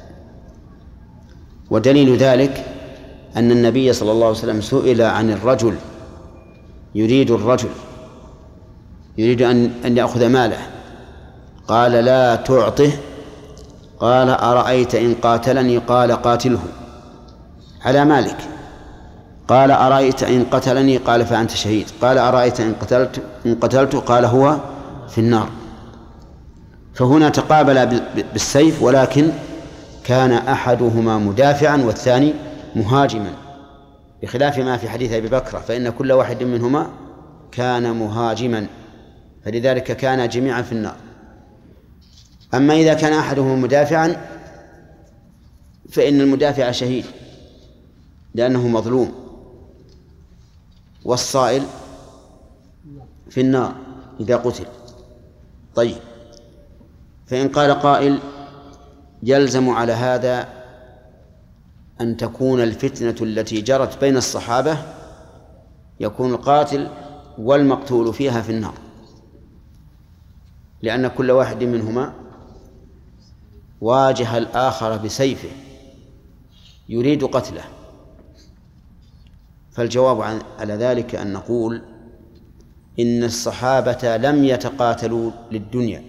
ودليل ذلك أن النبي صلى الله عليه وسلم سئل عن الرجل يريد الرجل يريد أن أن يأخذ ماله، قال لا تعطه، قال أرأيت إن قاتلني؟ قال قاتله على مالك. قال أرأيت إن قتلني؟ قال فأنت شهيد. قال أرأيت إن قتلت إن قتلته؟ قال هو في النار. فهنا تقابل بالسيف، ولكن كان أحدهما مدافعا والثاني مهاجما، بخلاف ما في حديث أبي بكر فإن كل واحد منهما كان مهاجما، فلذلك كان جميعا في النار. أما إذا كان أحدهما مدافعا فإن المدافع شهيد لأنه مظلوم، والصائل في النار إذا قتل. طيب، فإن قال قائل يلزم على هذا أن تكون الفتنة التي جرت بين الصحابة يكون القاتل والمقتول فيها في النار، لأن كل واحد منهما واجه الآخر بسيفه يريد قتله. فالجواب على ذلك أن نقول إن الصحابة لم يتقاتلوا للدنيا،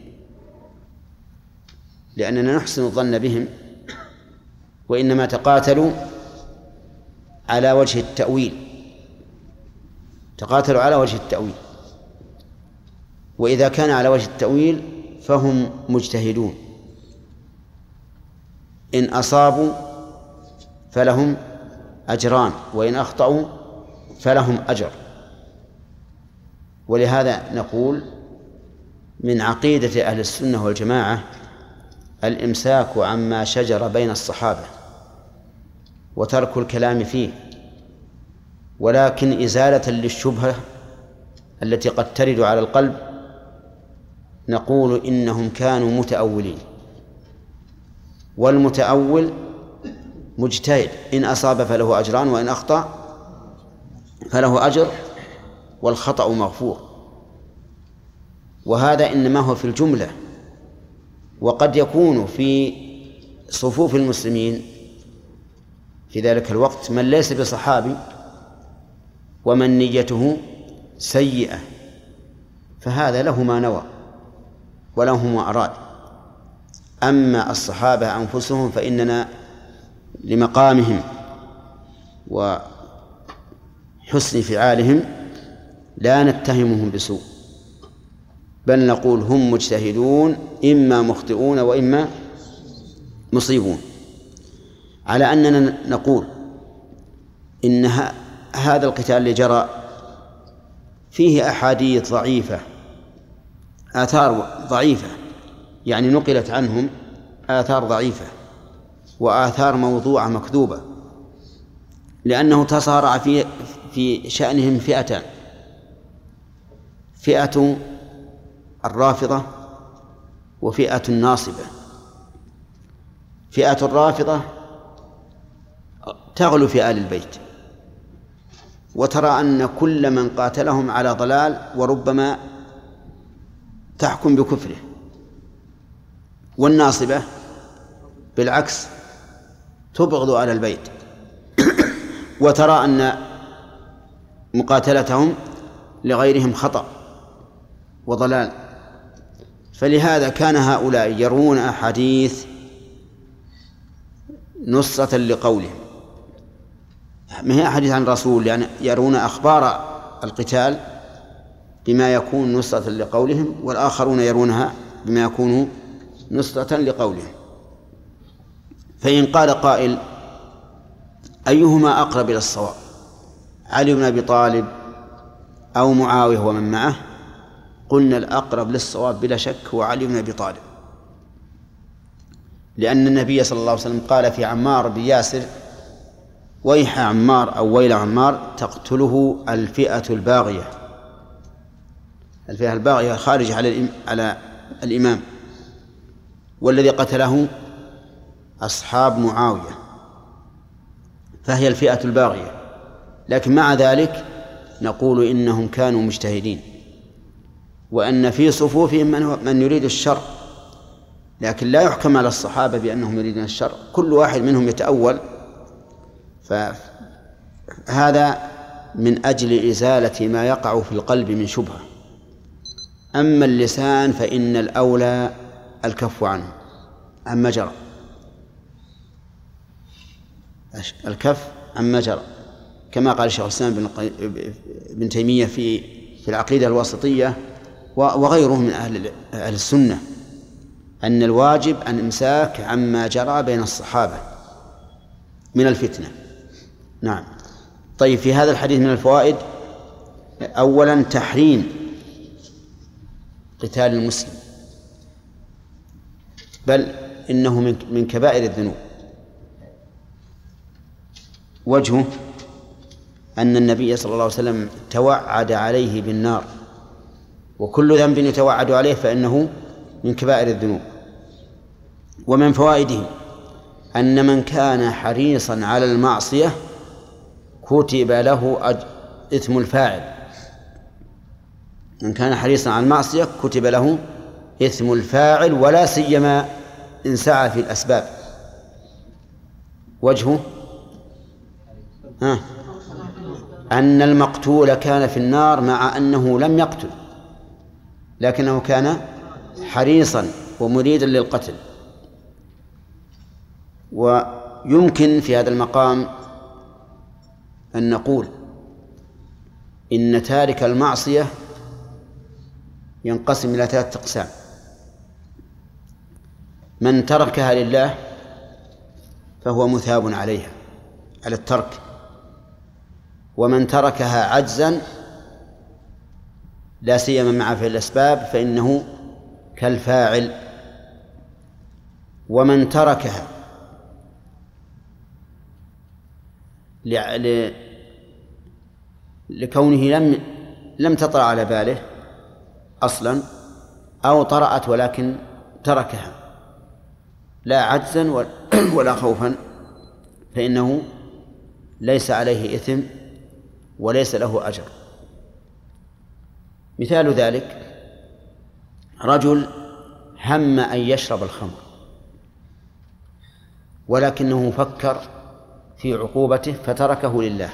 لأننا نحسن الظن بهم، وإنما تقاتلوا على وجه التأويل تقاتلوا على وجه التأويل وإذا كان على وجه التأويل فهم مجتهدون، إن أصابوا فلهم أجران وإن أخطأوا فلهم أجر. ولهذا نقول من عقيدة أهل السنة والجماعة الإمساك عما شجر بين الصحابة وترك الكلام فيه، ولكن إزالة للشبهة التي قد ترد على القلب نقول إنهم كانوا متأولين، والمتأول مجتهد، إن أصاب فله أجران وإن أخطأ فله أجر والخطأ مغفور. وهذا إنما هو في الجملة، وقد يكون في صفوف المسلمين في ذلك الوقت من ليس بصحابي ومن نيته سيئة، فهذا له ما نوى وله ما أراد. أما الصحابة أنفسهم فإننا لمقامهم وحسن فعالهم لا نتهمهم بسوء، بل نقول هم مجتهدون إما مخطئون وإما مصيبون. على أننا نقول إن هذا القتال اللي جرى فيه أحاديث ضعيفة، آثار ضعيفة، يعني نقلت عنهم آثار ضعيفة وآثار موضوعة مكذوبة، لأنه تصارع في في شأنهم فئتان: فئة الرافضة وفئة الناصبة. فئة الرافضة تغلو في آل البيت وترى أن كل من قاتلهم على ضلال وربما تحكم بكفره، والناصبة بالعكس تبغض على البيت وترى أن مقاتلتهم لغيرهم خطأ وضلال. فلهذا كان هؤلاء يرون أحاديث نصرة لقولهم، ما هي أحاديث عن الرسول، يعني يرون أخبار القتال بما يكون نصرة لقولهم، والآخرون يرونها بما يكون نصرة لقولهم. فإن قال قائل أيهما أقرب إلى الصواب، علي بن أبي طالب أو معاوية ومن معه؟ قلنا الأقرب للصواب بلا شك هو علي بن أبي طالب، لأن النبي صلى الله عليه وسلم قال في عمار بن ياسر: ويح عمار أو ويل عمار تقتله الفئة الباغية. الفئة الباغية خارج على على الإمام، والذي قتله أصحاب معاوية، فهي الفئة الباغية. لكن مع ذلك نقول إنهم كانوا مجتهدين، وأن في صفوفهم من, من يريد الشر لكن لا يحكم على الصحابة بأنهم يريدون الشر، كل واحد منهم يتأول، فهذا من أجل إزالة ما يقع في القلب من شبهة. أما اللسان فإن الأولى الكف عنه عما جرى، الكف عما جرى، كما قال الشيخ الإسلام بن ابن تيمية في في العقيدة الواسطية وغيره من أهل أهل السنة، أن الواجب الإمساك عما جرى بين الصحابة من الفتنة. نعم. طيب، في هذا الحديث من الفوائد: أولا تحريم قتال المسلم، بل إنه من كبائر الذنوب. وجهه أن النبي صلى الله عليه وسلم توعد عليه بالنار، وكل ذنب يتوعد عليه فإنه من كبائر الذنوب. ومن فوائده أن من كان حريصا على المعصية كتب له إثم الفاعل، من كان حريصا على المعصية كتب له إثم الفاعل، ولا سيما إن سعى في الأسباب. وجهه ها أن المقتول كان في النار مع أنه لم يقتل، لكنه كان حريصا ومريدا للقتل. ويمكن في هذا المقام أن نقول إن تارك المعصية ينقسم إلى ثلاثة أقسام: من تركها لله فهو مثاب عليها على الترك، ومن تركها عجزا لا سيما مع فعل الأسباب فإنه كالفاعل، ومن تركها لكونه لم لم تطرأ على باله أصلا، أو طرأت ولكن تركها لا عجزا ولا خوفا، فإنه ليس عليه إثم وليس له أجر. مثال ذلك: رجل هم أن يشرب الخمر ولكنه فكر في عقوبته فتركه لله،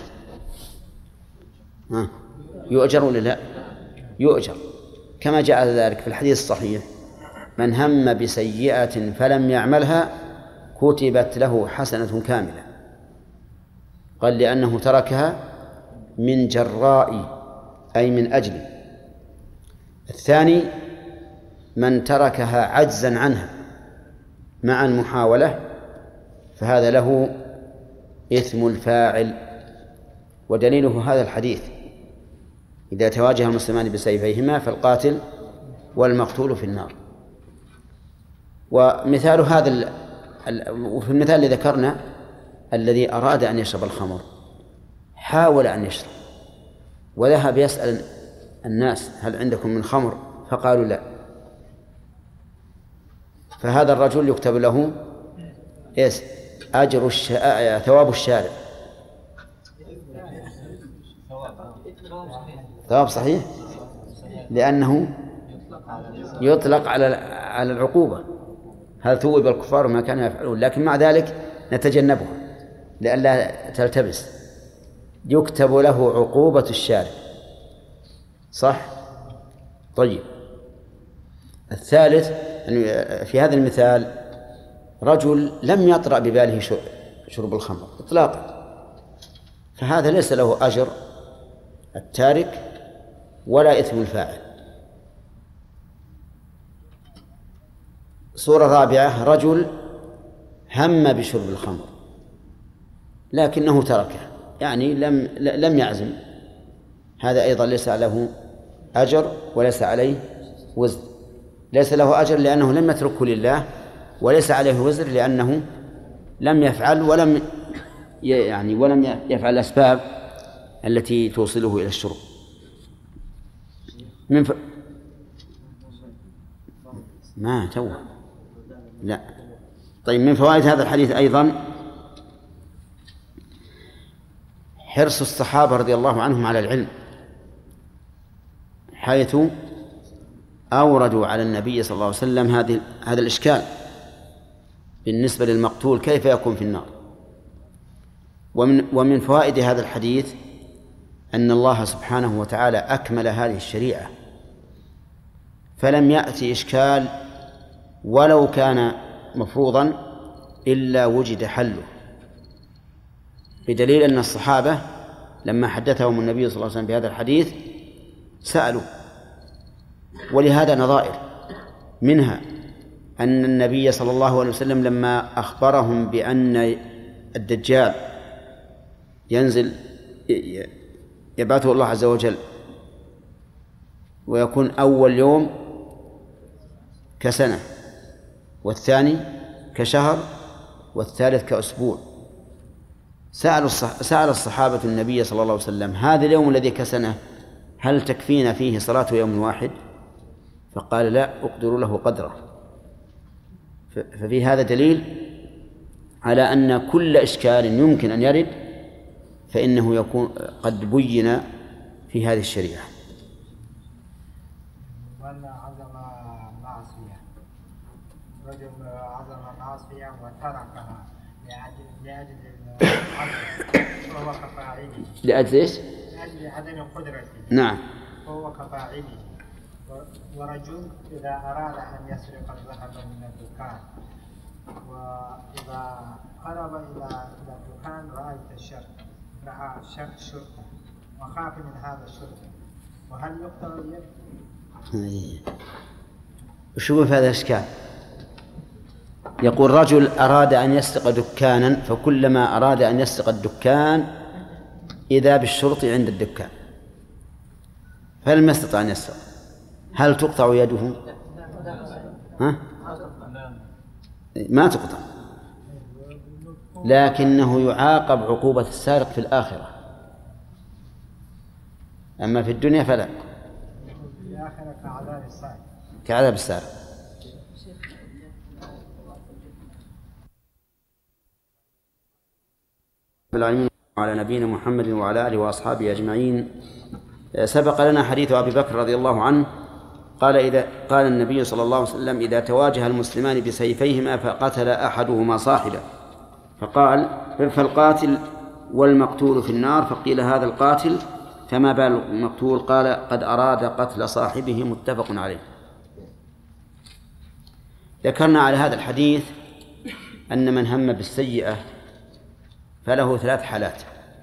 يؤجر ولا لا؟ يؤجر، كما جاء ذلك في الحديث الصحيح: من هم بسيئة فلم يعملها كتبت له حسنة كاملة. قال لأنه تركها من جراء أي من أجل. الثاني: من تركها عجزا عنها مع المحاولة فهذا له إثم الفاعل. ودليله هذا الحديث: إذا تواجه المسلمان بسيفيهما فالقاتل والمقتول في النار. ومثال هذا وفي المثال الذي ذكرنا الذي أراد أن يشرب الخمر حاول أن يشرب وذهب يسأل الناس: هل عندكم من خمر؟ فقالوا لا. فهذا الرجل يكتب له إيش؟ أجر الشارع، ثواب الشارع، ثواب صحيح، لأنه يطلق على على العقوبة: هل ثوب الكفار ما كانوا يفعلون؟ لكن مع ذلك نتجنبها لئلا تلتبس. يكتب له عقوبة الشارع، صح؟ طيب. الثالث: في هذا المثال رجل لم يطرأ بباله شرب الخمر إطلاقا، فهذا ليس له أجر التارك ولا إثم الفاعل. صورة رابعة: رجل هم بشرب الخمر لكنه تركه، يعني لم لم يعزم، هذا أيضا ليس له أجر وليس عليه وزر. ليس له أجر لأنه لم يتركه لله، وليس عليه وزر لأنه لم يفعل ولم يعني ولم يفعل الأسباب التي توصله إلى الشرب. من ف... ما توه لا. طيب، من فوائد هذا الحديث أيضا حرص الصحابة رضي الله عنهم على العلم، حيث أوردوا على النبي صلى الله عليه وسلم هذه هذا الإشكال بالنسبة للمقتول كيف يكون في النار. ومن ومن فوائد هذا الحديث أن الله سبحانه وتعالى أكمل هذه الشريعة، فلم يأتي إشكال ولو كان مفروضا إلا وجد حله، بدليل أن الصحابة لما حدثهم النبي صلى الله عليه وسلم بهذا الحديث سألوا. ولهذا نظائر، منها أن النبي صلى الله عليه وسلم لما أخبرهم بأن الدجال ينزل يبعثه الله عز وجل ويكون أول يوم كسنة، والثاني كشهر، والثالث كأسبوع، سأل سأل الصحابة النبي صلى الله عليه وسلم: هذا اليوم الذي كسنه هل تكفينا فيه صلاة يوم واحد؟ فقال: لا، أقدر له قدره. ففي هذا دليل على أن كل إشكال يمكن أن يرد فإنه يكون قد بين في هذه الشريعة. من عزم معصية، رجل عزم معصية وتركها لأجل لأجل فهو كفاعله. لأجل إيش؟ لأجل عدم قدرته. نعم. فهو كفاعله. ورجل إذا أراد أن يسرق الذهب من الدكان، وإذا قرب إلى إلى الدكان رأى الشرطة رأى شرطة وخاف من هذا الشرطة، وهل يقطع اليد؟ وشوف هذا الإشكال. يقول: رجل أراد أن يسرق دكانا، فكلما أراد أن يسرق الدكان إذا بالشرطي عند الدكان فلم يستطع أن يسرق، هل تقطع يده؟ ها؟ ما تقطع، لكنه يعاقب عقوبة السارق في الآخرة، أما في الدنيا فلا. في الآخرة كعذاب السارق. كعذاب السارق. العالمين على نبينا محمد وعلى آله وأصحابه أجمعين. سبق لنا حديث أبي بكر رضي الله عنه قال: إذا قال النبي صلى الله عليه وسلم: إذا تواجه المسلمان بسيفيهما فقتل أحدهما صاحبه، فقال: فالقاتل والمقتول في النار. فقيل: هذا القاتل، فما بال المقتول؟ قال: قد أراد قتل صاحبه. متفق عليه. ذكرنا على هذا الحديث أن من هم بالسيئة فله ثلاث حالات.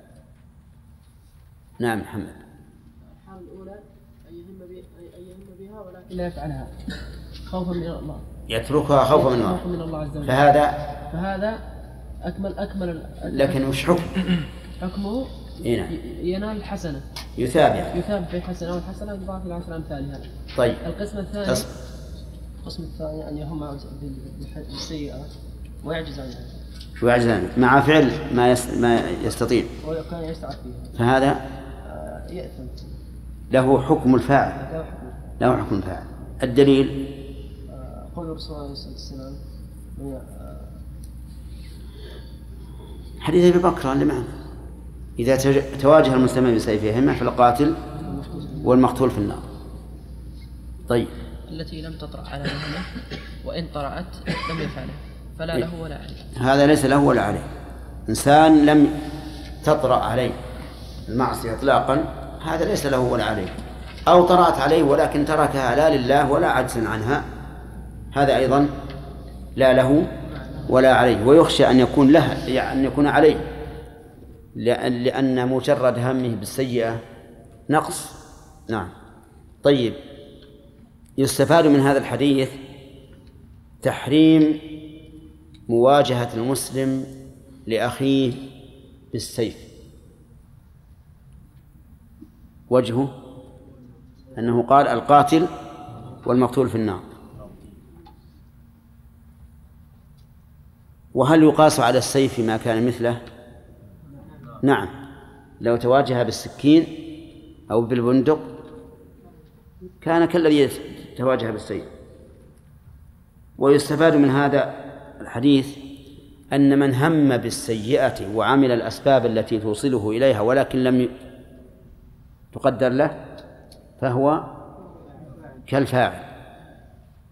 نعم محمد. الحالة الأولى أن يهم بها ولكن لا يفعلها خوفا من الله، يتركها خوفا من الله. من الله عز وجل. فهذا فهذا أكمل أكمل لكن وش حكم؟ حكمه هنا ينال الحسنة، يثاب يعني. يثاب في حسنة، والحسنة يضاعف إلى عشر أمثالها. طيب. القسم الثاني تص... القسم الثاني أن يهم بالسيئة ويعجز عنها. ويعجز عنها مع فعل ما يس... ما يستطيع. وكان يستعد فيها. فهذا آه يأثم. له حكم الفاعل. له حكم. له حكم الفاعل. الدليل آه قول الرسول عليه الصلاة والسلام: حديث أبي بكر اللي معنا: إذا تواجه المسلمين بسيفيهما فالقاتل والمقتول في النار. طيب. التي لم تطرأ على مهنة وإن طرأت لم يفعلها فلا له ولا عليه. هذا ليس له ولا عليه. إنسان لم تطرأ عليه المعصية إطلاقا، هذا ليس له ولا عليه. أو طرأت عليه ولكن تركها لا لله ولا عجزا عنها، هذا أيضا لا له ولا عليه. ويخشى أن يكون له يعني أن يكون عليه، لأن مجرد همه بالسيئة نقص. نعم. طيب. يستفاد من هذا الحديث تحريم مواجهة المسلم لأخيه بالسيف. وجهه أنه قال: القاتل والمقتول في النار. وهل يقاس على السيف ما كان مثله؟ نعم، لو تواجه بالسكين أو بالبندق كان كالذي تواجه بالسيف. ويستفاد من هذا الحديث أن من هم بالسيئة وعمل الأسباب التي توصله إليها ولكن لم تقدر له فهو كالفاعل.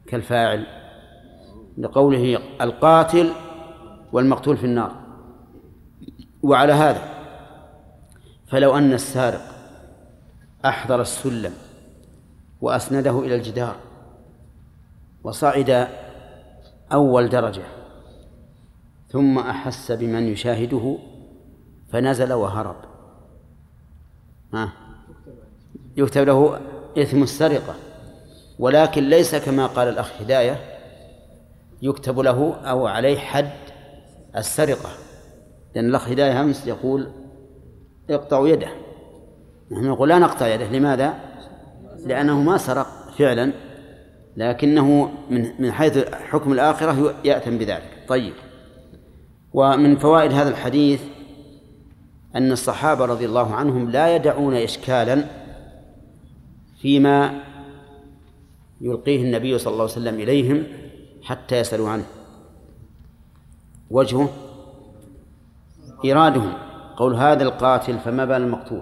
كالفاعل لقوله القاتل والمقتول في النار. وعلى هذا فلو أن السارق أحضر السلم وأسنده إلى الجدار وصعد أول درجة ثم أحس بمن يشاهده فنزل وهرب، ها يكتب له إثم السرقة، ولكن ليس كما قال الأخ هداية يكتب له أو عليه حد السرقة، لأن الأخ هداية أمس يقول اقطعوا يده، نحن نقول لا نقطع يده. لماذا؟ لأنه ما سرق فعلا، لكنه من من حيث حكم الآخرة يأتم بذلك. طيب، ومن فوائد هذا الحديث أن الصحابة رضي الله عنهم لا يدعون إشكالا فيما يلقيه النبي صلى الله عليه وسلم إليهم حتى يسألوا عنه. وجهه إرادهم قول هذا القاتل فما بال المقتول.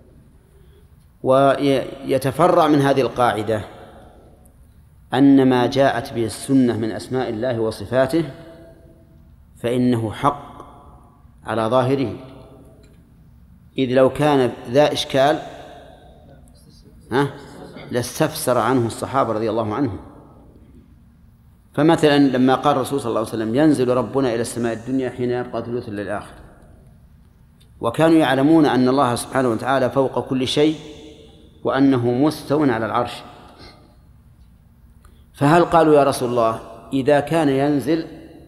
ويتفرع من هذه القاعدة أن ما جاءت به السنة من أسماء الله وصفاته فإنه حق على ظاهره، إذ لو كان ذا إشكال ها لاستفسر عنه الصحابة رضي الله عنهم. فمثلا لما قال الرسول صلى الله عليه وسلم ينزل ربنا إلى السماء الدنيا حين يبقى ثلث الليل الآخر، وكانوا يعلمون أن الله سبحانه وتعالى فوق كل شيء وأنه مستو على العرش، فهل قالوا يا رسول الله إذا كان ينزل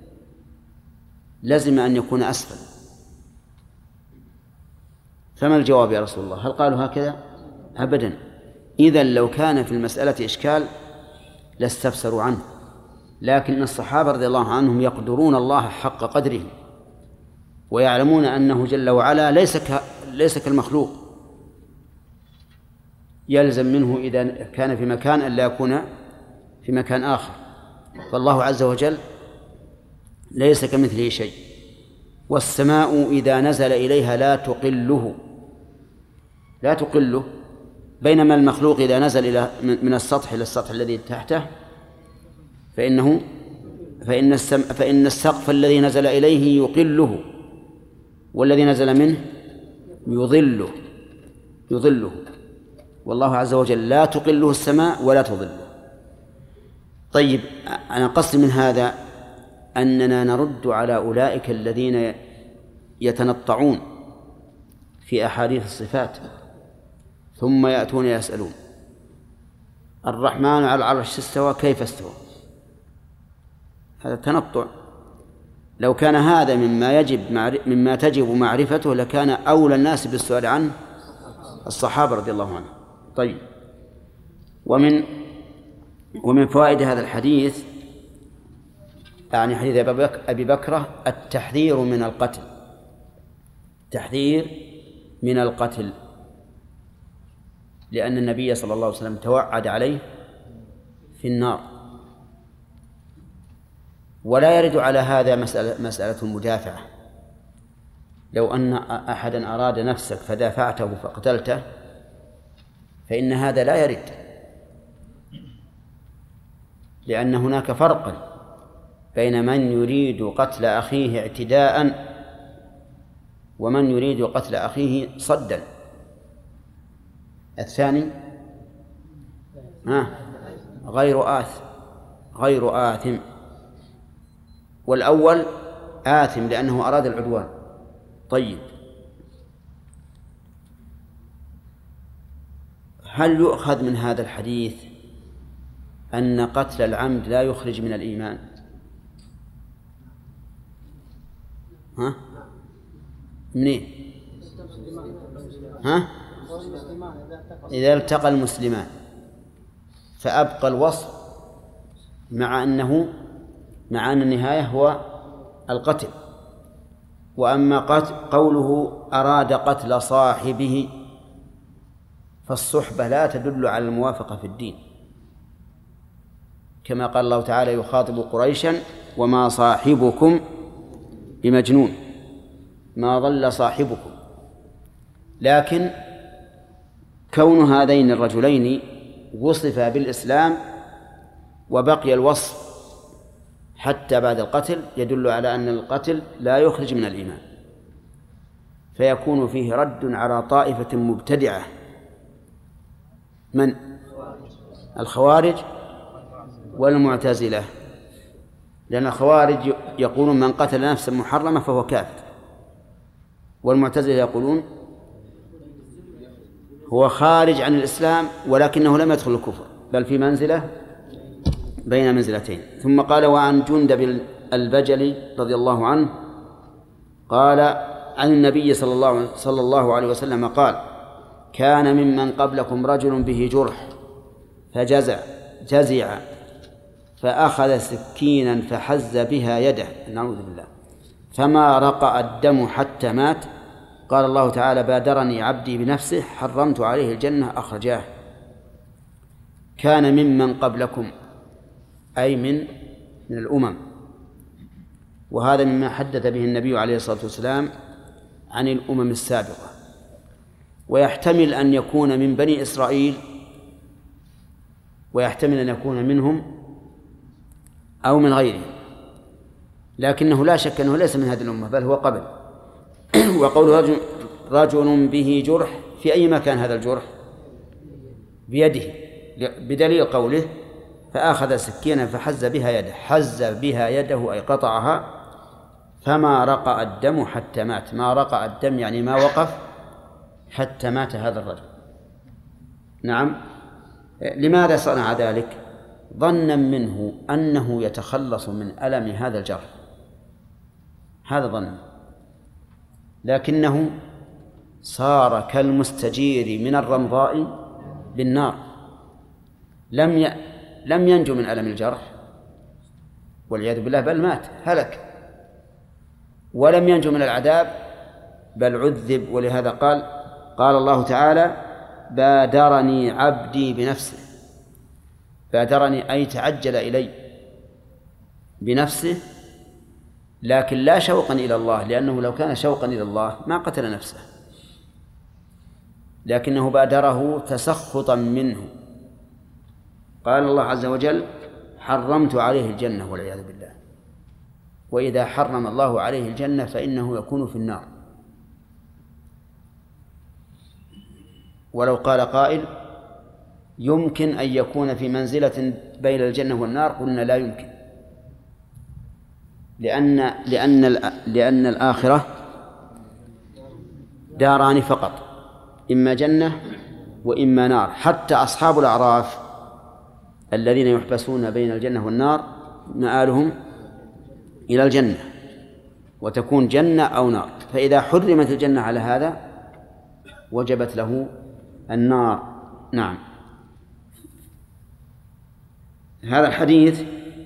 لزم أن يكون أسفل؟ فما الجواب يا رسول الله؟ هل قالوا هكذا؟ أبدا. إذن لو كان في المسألة إشكال لاستفسروا عنه، لكن الصحابة رضي الله عنهم يقدرون الله حق قدره ويعلمون أنه جل وعلا ليس ك... ليس كالمخلوق، يلزم منه إذا كان في مكان أن لا يكون في مكان آخر. فالله عز وجل ليس كمثله شيء. والسماء إذا نزل إليها لا تقله لا تقله بينما المخلوق إذا نزل إلى من السطح إلى السطح الذي تحته فإنه فإن السم فإن السقف الذي نزل إليه يقله والذي نزل منه يظله يظله والله عز وجل لا تقله السماء ولا تظله. طيب، أنا قصدي من هذا أننا نرد على أولئك الذين يتنطعون في أحاديث الصفات ثم يأتون يسألون الرحمن على العرش استوى كيف استوى. هذا تنطع. لو كان هذا مما يجب مما تجب معرفته لكان أولى الناس بالسؤال عنه الصحابة رضي الله عنهم. طيب، ومن ومن فوائد هذا الحديث يعني حديث أبي بكرة التحذير من القتل، تحذير من القتل، لأن النبي صلى الله عليه وسلم توعد عليه في النار. ولا يرد على هذا مسألة, مسألة المدافعة. لو أن أحدا أراد نفسك فدافعته فقتلته فإن هذا لا يرد، لأن هناك فرقا بين من يريد قتل أخيه اعتداء ومن يريد قتل أخيه صدا. الثاني ها غير آثم غير آثم والأول آثم لأنه أراد العدوان. طيب، هل يؤخذ من هذا الحديث أن قتل العمد لا يخرج من الإيمان؟ ها؟ منين؟ ها؟ إذا التقى المسلمان فأبقى الوصف مع أنه مع أن النهاية هو القتل. وأما قتل قوله أراد قتل صاحبه فالصحبة لا تدل على الموافقة في الدين، كما قال الله تعالى يخاطب قريشا وما صاحبكم بمجنون، ما ضل صاحبكم. لكن كون هذين الرجلين وصفا بالإسلام وبقي الوصف حتى بعد القتل يدل على أن القتل لا يخرج من الإيمان، فيكون فيه رد على طائفة مبتدعة من الخوارج والمعتزلة، لأن الخوارج يقولون من قتل نفسا محرمة فهو كافر، والمعتزلة يقولون هو خارج عن الإسلام ولكنه لم يدخل الكفر بل في منزلة بين منزلتين. ثم قال: وعن جندب البجلي رضي الله عنه قال عن النبي صلى الله, صلى الله عليه وسلم قال: كان ممن قبلكم رجل به جرح فجزع جزع فأخذ سكينا فحز بها يده، نعوذ بالله، فما رقع الدم حتى مات. قال الله تعالى: بادرني عبدي بنفسه حرمت عليه الجنة، أخرجاه. كان ممن قبلكم أي من من الأمم، وهذا مما حدث به النبي عليه الصلاة والسلام عن الأمم السابقة، ويحتمل أن يكون من بني إسرائيل، ويحتمل أن يكون منهم أو من غيرهم، لكنه لا شك أنه ليس من هذه الأمة بل هو قبل. وقول رجل, رجل به جرح، في أي مكان هذا الجرح؟ بيده، بدليل قوله: فأخذ سكينا فحز بها يده، حز بها يده أي قطعها، فما رقع الدم حتى مات. ما رقع الدم يعني ما وقف حتى مات هذا الرجل. نعم. لماذا صنع ذلك؟ ظنا منه أنه يتخلص من ألم هذا الجرح، هذا ظن، لكنه صار كالمستجير من الرمضاء بالنار، لم ي... لم ينجو من ألم الجرح والعياذ بالله، بل مات هلك، ولم ينجو من العذاب بل عذب. ولهذا قال قال الله تعالى: بادرني عبدي بنفسه. بادرني أي تعجل إلي بنفسه، لكن لا شوقا إلى الله، لأنه لو كان شوقا إلى الله ما قتل نفسه، لكنه بادره تسخطا منه. قال الله عز وجل: حرمت عليه الجنة، والعياذ بالله. وإذا حرم الله عليه الجنة فإنه يكون في النار. ولو قال قائل: يمكن أن يكون في منزلة بين الجنة والنار، قلنا لا يمكن، لأن لأن لأن الآخرة داران فقط، إما جنة وإما نار. حتى أصحاب الأعراف الذين يحبسون بين الجنة والنار مآلهم إلى الجنة، وتكون جنة أو نار، فإذا حرمت الجنة على هذا وجبت له النار. نعم. هذا الحديث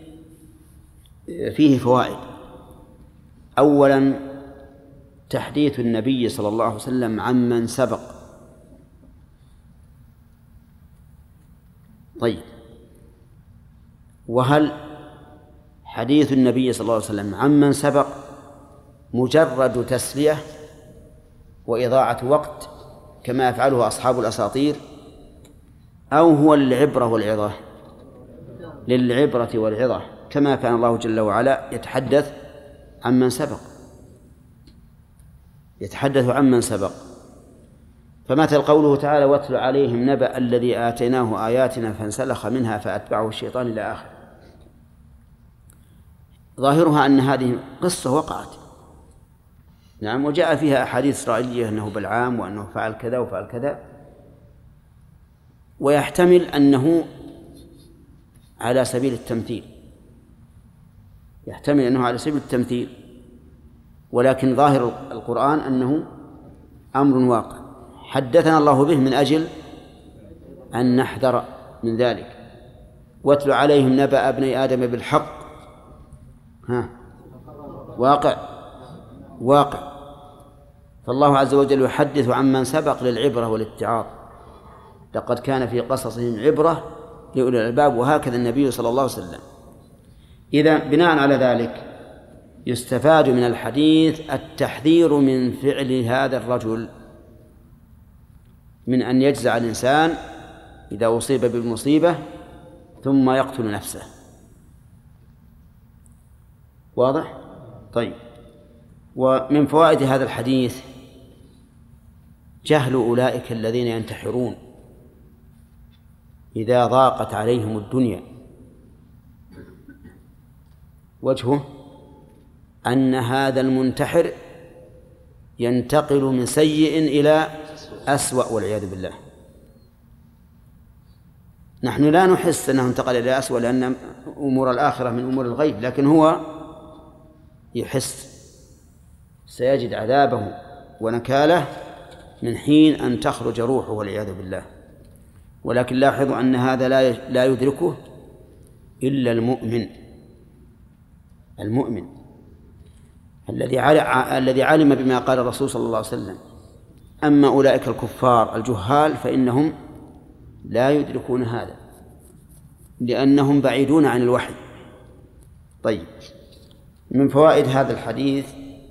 فيه فوائد. أولا تحديث النبي صلى الله عليه وسلم عمن سبق. طيب، وهل حديث النبي صلى الله عليه وسلم عمن سبق مجرد تسلية وإضاعة وقت كما يفعله أصحاب الأساطير، أو هو للعبرة والعظة؟ للعبرة والعظة، كما كان الله جل وعلا يتحدث عمن سبق، يتحدث عمن سبق. فمثل قوله تعالى: واتل عليهم نبأ الذي آتيناه آياتنا فانسلخ منها فأتبعه الشيطان إلى آخره. ظاهرها أن هذه قصة وقعت، نعم، وجاء فيها أحاديث إسرائيلية أنه بلعام وأنه فعل كذا وفعل كذا، ويحتمل أنه على سبيل التمثيل، يحتمل أنه على سبيل التمثيل، ولكن ظاهر القرآن أنه أمر واقع حدثنا الله به من أجل أن نحذر من ذلك. واتل عليهم نبأ ابني آدم بالحق، ها واقع واقع. فالله عز وجل يحدث عمن سبق للعبرة والاتعاظ. لقد كان في قصصهم عبرة لأولي الألباب، وهكذا النبي صلى الله عليه وسلم. إذا بناء على ذلك يستفاد من الحديث التحذير من فعل هذا الرجل، من أن يجزع الإنسان إذا أصيب بالمصيبة ثم يقتل نفسه. واضح؟ طيب. ومن فوائد هذا الحديث جهل أولئك الذين ينتحرون إذا ضاقت عليهم الدنيا. وجهه أن هذا المنتحر ينتقل من سيء إلى أسوأ والعياذ بالله. نحن لا نحس أنه انتقل إلى أسوأ لأن أمور الآخرة من أمور الغيب، لكن هو يحس سيجد عذابه ونكاله من حين أن تخرج روحه والعياذ بالله. ولكن لاحظوا أن هذا لا لا يدركه إلا المؤمن المؤمن الذي الذي علم بما قال الرسول صلى الله عليه وسلم. أما أولئك الكفار الجهال فإنهم لا يدركون هذا لأنهم بعيدون عن الوحي. طيب. من فوائد هذا الحديث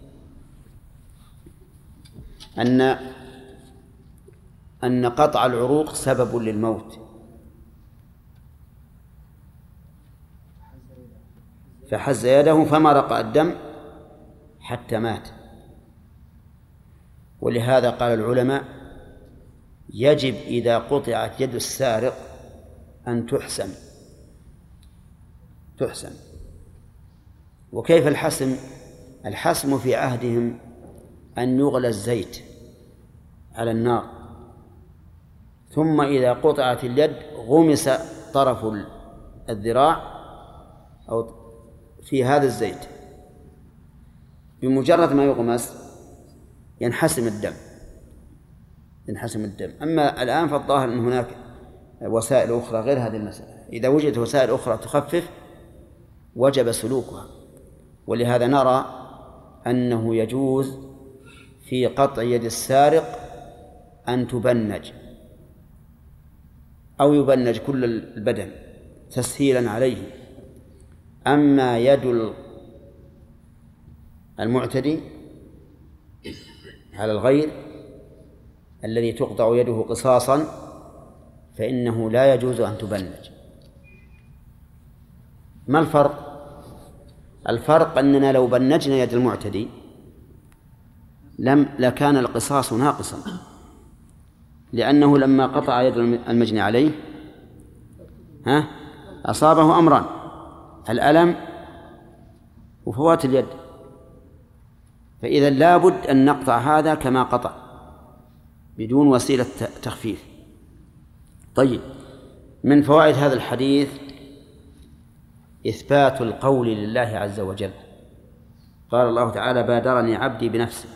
أن أن قطع العروق سبب للموت، فحز يده فما رقى الدم حتى مات. ولهذا قال العلماء يجب إذا قطعت يد السارق أن تحسم تحسم. وكيف الحسم؟ الحسم في عهدهم أن يغلى الزيت على النار، ثم إذا قطعت اليد غمس طرف الذراع أو في هذا الزيت، بمجرد ما يغمس ينحسم الدم ينحسم الدم. أما الآن فالظاهر أن هناك وسائل أخرى غير هذه المسألة. إذا وجدت وسائل أخرى تخفف وجب سلوكها. ولهذا نرى أنه يجوز في قطع يد السارق أن تبنج أو يبنج كل البدن تسهيلا عليه. أما يد المعتدي على الغير الذي تقطع يده قصاصا فإنه لا يجوز أن تبنج. ما الفرق؟ الفرق أننا لو بنجنا يد المعتدي لم لكان القصاص ناقصا، لأنه لما قطع يد المجني عليه ها أصابه أمران: الألم وفوات اليد. فإذا لابد أن نقطع هذا كما قطع بدون وسيلة تخفيف. طيب. من فوائد هذا الحديث إثبات القول لله عز وجل. قال الله تعالى: بادرني عبدي بنفسه.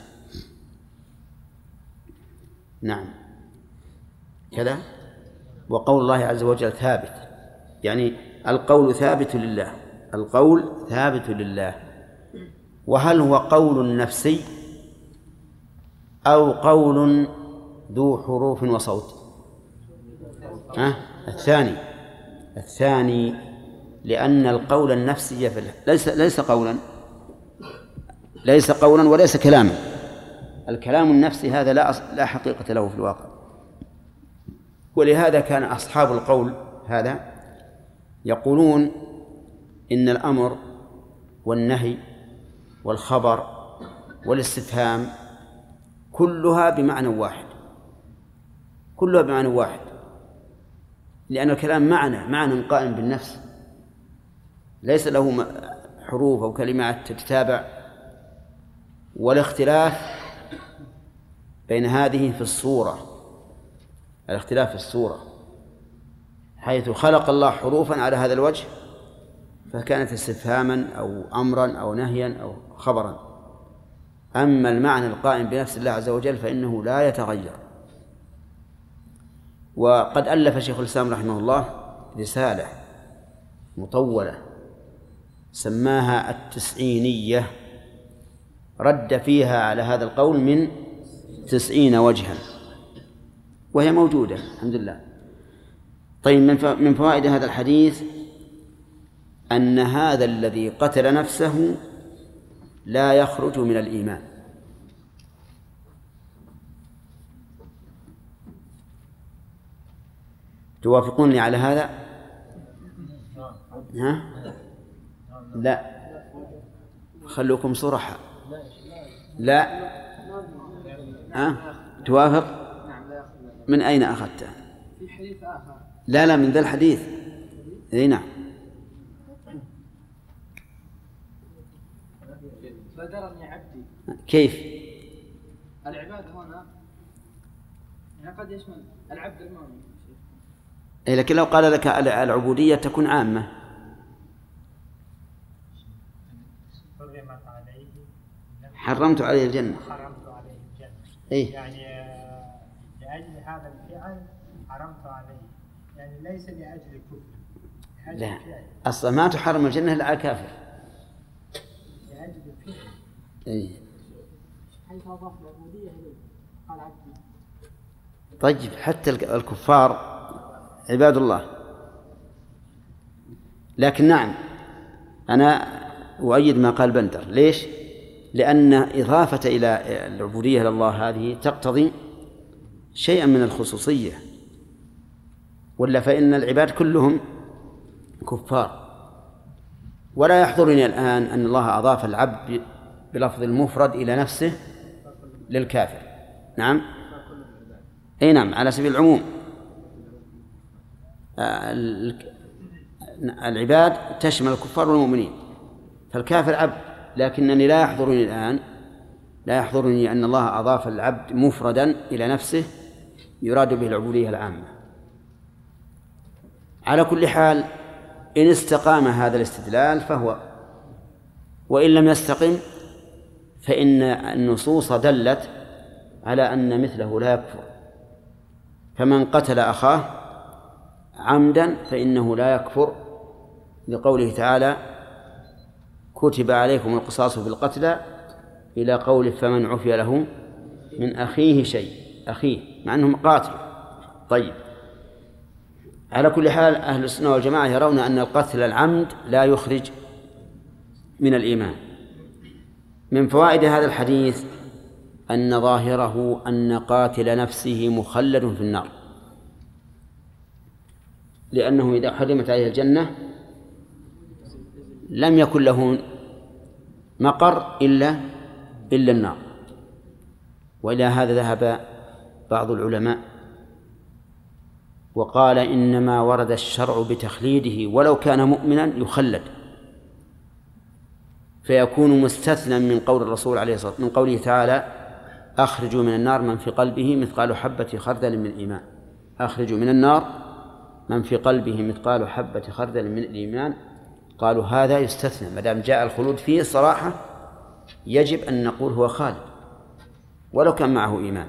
نعم كذا. وقول الله عز وجل ثابت، يعني القول ثابت لله القول ثابت لله. وهل هو قول نفسي أو قول ذو حروف وصوت؟ أه؟ الثاني الثاني لأن القول النفسي ليس ليس قولا ليس قولا وليس كلاما. الكلام النفسي هذا لا لا حقيقة له في الواقع. ولهذا كان أصحاب القول هذا يقولون إن الأمر والنهي والخبر والاستفهام كلها بمعنى واحد كلها بمعنى واحد لأن الكلام معنى معنى قائم بالنفس، ليس له حروف أو كلمات تتتابع. والاختلاف بين هذه في الصورة الاختلاف في الصورة حيث خلق الله حروفا على هذا الوجه فكانت استفهاما أو أمرا أو نهيا أو خبرا. أما المعنى القائم بنفس الله عز وجل فإنه لا يتغير. وقد ألف شيخ الإسلام رحمه الله رسالة مطولة سماها التسعينية، رد فيها على هذا القول من تسعين وجها، وهي موجودة الحمد لله. طيب. من فوائد هذا الحديث أن هذا الذي قتل نفسه لا يخرج من الإيمان. توافقوني على هذا؟ ها؟ لا خلوكم صرحاء. لا أه؟ توافق؟ من أين أخذته؟ في حديث آخر. لا لا من ذا الحديث. اي نعم. بادرني عبدي. كيف؟ العباد هنا يعني قد يشمل العبد المؤمن. إيه لكن لو قال لك العبودية تكون عامة. حرمت عليه الجنة. حرمت عليه الجنة. إيه؟ يعني لأجل هذا الفعل حرمت عليه، يعني ليس لأجل كفر. لا أصلا ما تحرم الجنة إلا على الكافر. لأجل الفعل. إيه. حيث أضاف العبودية إليه قال عبدي. طيب حتى الكفار عباد الله. لكن نعم أنا أؤيد ما قال بندر. ليش؟ لأن إضافة إلى العبودية لله هذه تقتضي شيئا من الخصوصية، ولا فإن العباد كلهم كفار. ولا يحضرني الآن أن الله أضاف العبد بلفظ المفرد إلى نفسه للكافر. نعم أي نعم على سبيل العموم. العباد تشمل الكفار والمؤمنين، فالكافر عبد. لكنني لا يحضرني الآن لا يحضرني أن الله أضاف العبد مفردا إلى نفسه يراد به العبودية العامة. على كل حال إن استقام هذا الاستدلال فهو، وإن لم يستقم فإن النصوص دلت على أن مثله لا يكفر. فمن قتل أخاه عمدا فإنه لا يكفر، لقوله تعالى كتب عليكم القصاص في القتلى إلى قوله فمن عفي له من أخيه شيء، أخيه مع أنهم قاتل. طيب على كل حال أهل السنة والجماعة يرون أن القتل العمد لا يخرج من الإيمان. من فوائد هذا الحديث أن ظاهره أن قاتل نفسه مخلد في النار، لأنه إذا حرمت عليه الجنة لم يكن له مقر إلا إلا النار. وإلى هذا ذهب بعض العلماء وقال إنما ورد الشرع بتخليده ولو كان مؤمنا يخلد، فيكون مستثنى من قول الرسول عليه الصلاة والسلام من قوله تعالى أخرجوا من النار من في قلبه مثقال حبة خردل من الإيمان. أخرجوا من النار من في قلبه مثقال حبة خردل من الإيمان. قالوا هذا يستثنى، ما دام جاء الخلود فيه صراحة يجب أن نقول هو خالد ولو كان معه إيمان.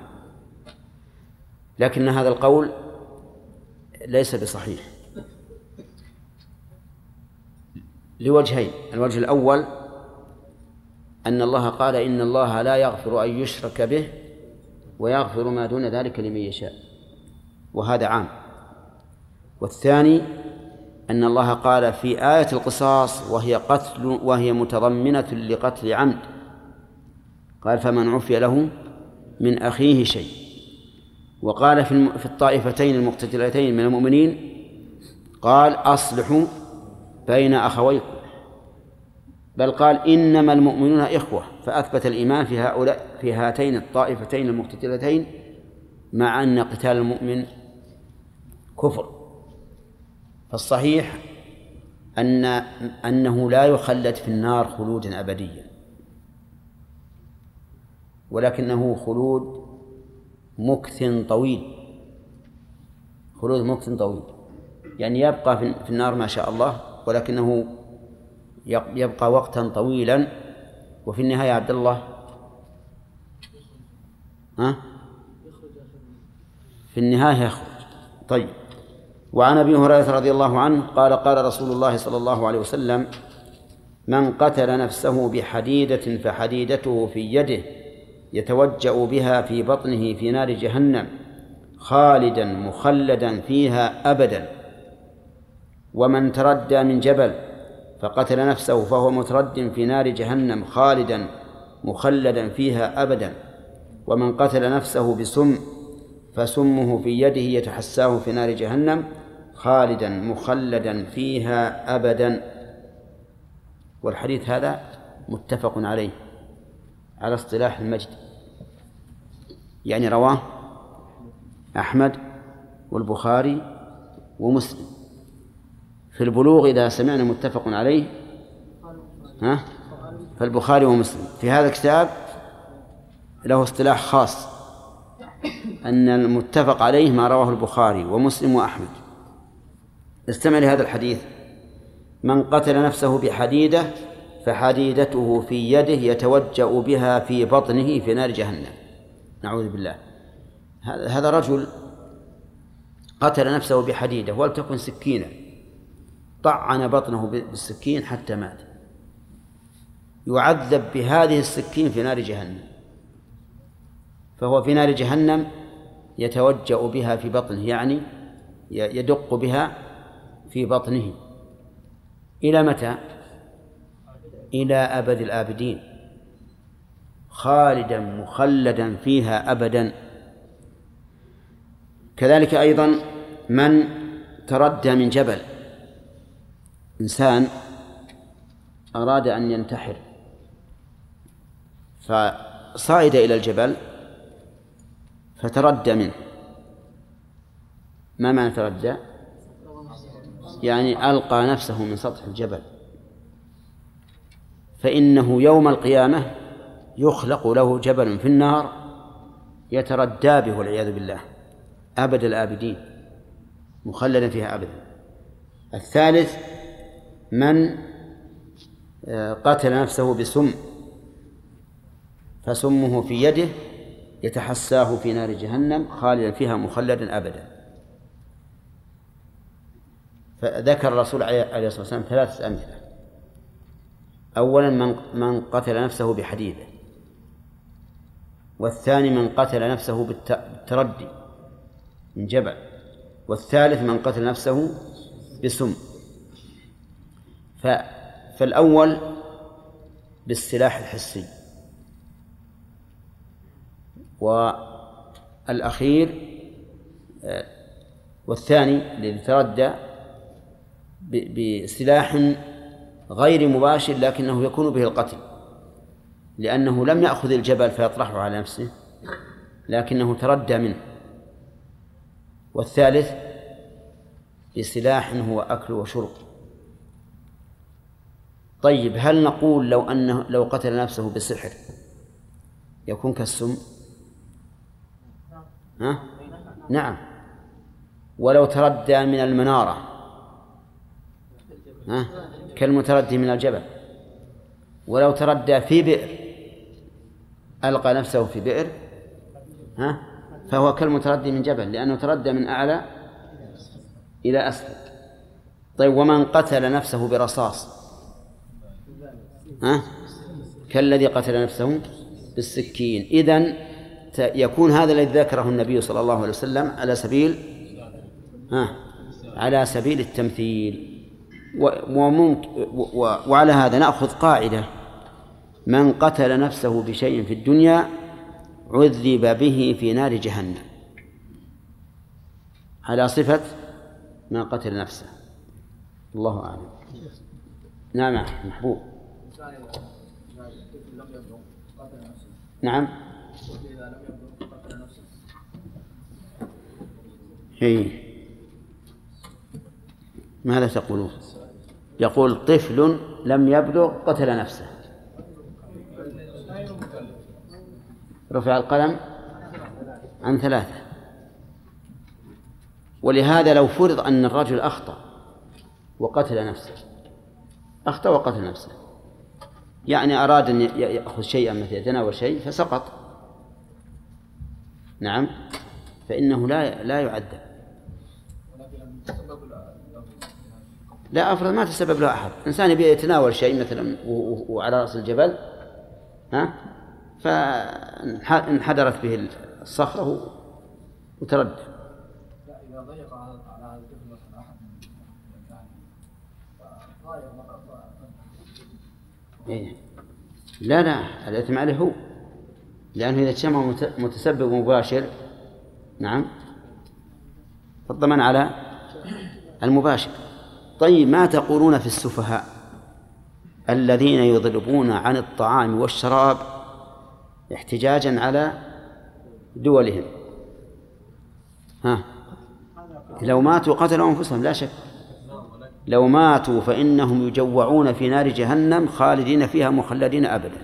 لكن هذا القول ليس بصحيح لوجهين. الوجه الأول أن الله قال إن الله لا يغفر أن يشرك به ويغفر ما دون ذلك لمن يشاء، وهذا عام. والثاني أن الله قال في آية القصاص وهي قتل وهي متضمنة لقتل عمد، قال فمن عفي له من أخيه شيء. وقال في الطائفتين المقتتلتين من المؤمنين قال أصلحوا بين أخويكم، بل قال إنما المؤمنون إخوة، فأثبت الإيمان في هؤلاء في هاتين الطائفتين المقتتلتين مع أن قتال المؤمن كفر. فالصحيح أن أنه لا يخلد في النار خلودا أبديا، ولكنه خلود مكث طويل، خلود مكث طويل، يعني يبقى في النار ما شاء الله، ولكنه يبقى وقتا طويلا، وفي النهاية عبد الله ها في النهاية يخرج. طيب. وعن أبي هريرة رضي الله عنه قال قال رسول الله صلى الله عليه وسلم من قتل نفسه بحديدة فحديدته في يده يتوجأ بها في بطنه في نار جهنم خالدا مخلدا فيها أبدا، ومن تردى من جبل فقتل نفسه فهو مترد في نار جهنم خالدا مخلدا فيها أبدا، ومن قتل نفسه بسم فسمه في يده يتحساه في نار جهنم خالدا مخلدا فيها أبدا. والحديث هذا متفق عليه على اصطلاح المجد، يعني رواه أحمد والبخاري ومسلم. في البلوغ إذا سمعنا متفق عليه ها فالبخاري ومسلم. في هذا الكتاب له اصطلاح خاص أن المتفق عليه ما رواه البخاري ومسلم وأحمد. استمع لهذا الحديث: من قتل نفسه بحديدة فحديدته في يده يتوجأ بها في بطنه في نار جهنم. نعوذ بالله. هذا رجل قتل نفسه بحديدة ولتكن سكينة، طعن بطنه بالسكين حتى مات، يعذب بهذه السكين في نار جهنم، فهو في نار جهنم يتوجأ بها في بطنه، يعني يدق بها في بطنه. إلى متى؟ إلى أبد الآبدين، خالدا مخلدا فيها أبدا. كذلك أيضا من تردى من جبل، إنسان أراد أن ينتحر فصعد إلى الجبل فتردى منه. ما معنى تردى؟ يعني ألقى نفسه من سطح الجبل، فإنه يوم القيامة يخلق له جبل في النار يتردى به والعياذ بالله أبد الآبدين مخلدا فيها أبدا. الثالث من قتل نفسه بسم فسمه في يده يتحساه في نار جهنم خالدا فيها مخلدا أبدا. فذكر الرسول عليه الصلاة والسلام ثلاثة أمثلة: أولا من من قتل نفسه بحديدة، والثاني من قتل نفسه بالتردي من جبل، والثالث من قتل نفسه بسم. فالأول بالسلاح الحسي، والأخير والثاني الذي تردى بسلاح غير مباشر لكنه يكون به القتل، لأنه لم يأخذ الجبل فيطرحه على نفسه لكنه تردى منه. والثالث بسلاح هو أكل وشرب. طيب هل نقول لو أنه لو قتل نفسه بسحر يكون كالسم؟ ها؟ نعم. ولو تردى من المنارة ها؟ كالمتردي من الجبل. ولو تردى في بئر ألقى نفسه في بئر ها؟ فهو كالمتردي من جبل لأنه تردى من أعلى إلى أسفل. طيب ومن قتل نفسه برصاص ها؟ كالذي قتل نفسه بالسكين. إذن يكون هذا الذي ذكره النبي صلى الله عليه وسلم على سبيل ها؟ على سبيل التمثيل. وممكن وعلى هذا نأخذ قاعدة: من قتل نفسه بشيء في الدنيا عذب به في نار جهنم، على صفة ما قتل نفسه. الله أعلم. نعم محبوب. نعم. هي ماذا تقولون؟ يقول طفل لم يبلغ قتل نفسه، رفع القلم عن ثلاثة. ولهذا لو فرض أن الرجل أخطأ وقتل نفسه، أخطأ وقتل نفسه، يعني أراد أن يأخذ شيئا مثل يتناول شيء فسقط، نعم، فإنه لا لا يعذب. لا أفرض ما تسبب له أحد، إنسان يبي يتناول شيء مثلا وعلى رأس الجبل ها فانحدرت به الصخرة وترد. إذا ضيق على هذا الطفل مثلا أحد إيه. لا لا الإثم عليه هو، لأنه إذا اجتمع متسبب مباشر نعم فالضمان على المباشر. طيب ما تقولون في السفهاء الذين يضربون عن الطعام والشراب احتجاجا على دولهم. ها لو ماتوا قتلوا أنفسهم لا شك، لو ماتوا فإنهم يجوعون في نار جهنم خالدين فيها مخلدين أبدا.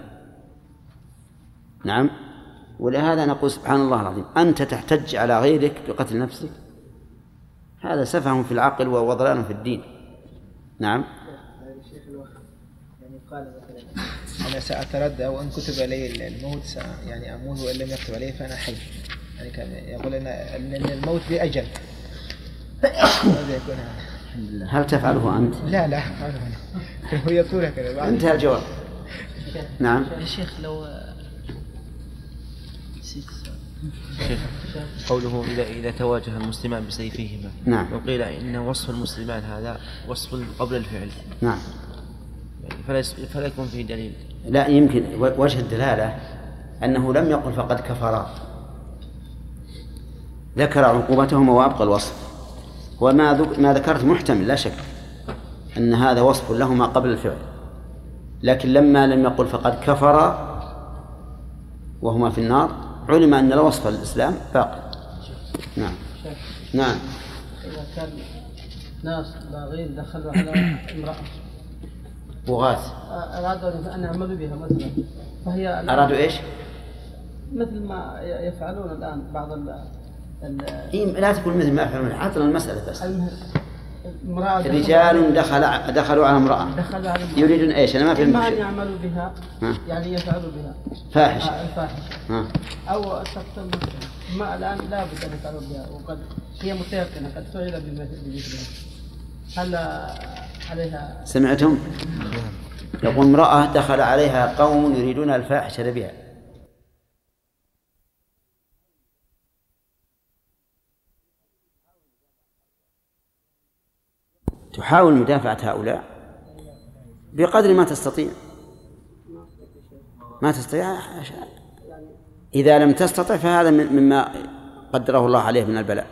نعم. ولهذا نقول سبحان الله العظيم، أنت تحتج على غيرك بقتل نفسك؟ هذا سفه في العقل وضلال في الدين. نعم. يعني قال أنا سأتردى وإن كتب علي الموت يعني أموت وإن لم يكتب علي فأنا حي. يعني كان يقول أن الموت بأجل. هل تفعله أنت؟ لا لا هو يقول كذا. انتهى الجواب. نعم. يا شيخ لو قوله إذا إذا تواجه المسلمان بسيفيهما، نعم، وقيل إن وصف المسلمان هذا وصف قبل الفعل، نعم، فلا فلا يكون فيه دليل. لا يمكن وجه الدلالة أنه لم يقل فقد كفر، ذكر عقوبتهما وأبقى الوصف، وما ما ذكرت محتمل لا شك أن هذا وصف لهما قبل الفعل، لكن لما لم يقل فقد كفر وهما في النار علم أن الوصف الإسلام باقي. نعم. نعم. إذا كان ناس باغين دخلوا على امرأة بغاة أرادوا أن يعملوا بها مثلا، فهي أرادوا إيش؟ مثل ما يفعلون الآن بعض ال إيه لا تكون مثل ما يفعلون، عطنا المسألة بس. رجال دخل دخلوا على امرأة يريدون إيش؟ أنا ما فهمت. إما أن يعملوا بها ها. يعني يفعلوا بها فاحشة آه الفاحشة ها. أو تقتل نفسها، ما الآن لا بد أن يفعلوا بها وقد هي متيقنة قد فعل بمثلها، هل عليها؟ سمعتم؟ يقول امرأة دخل عليها قوم يريدون الفاحشة بها، تحاول مدافعة هؤلاء بقدر ما تستطيع. ما تستطيع إذا لم تستطع فهذا مما قدره الله عليه من البلاء.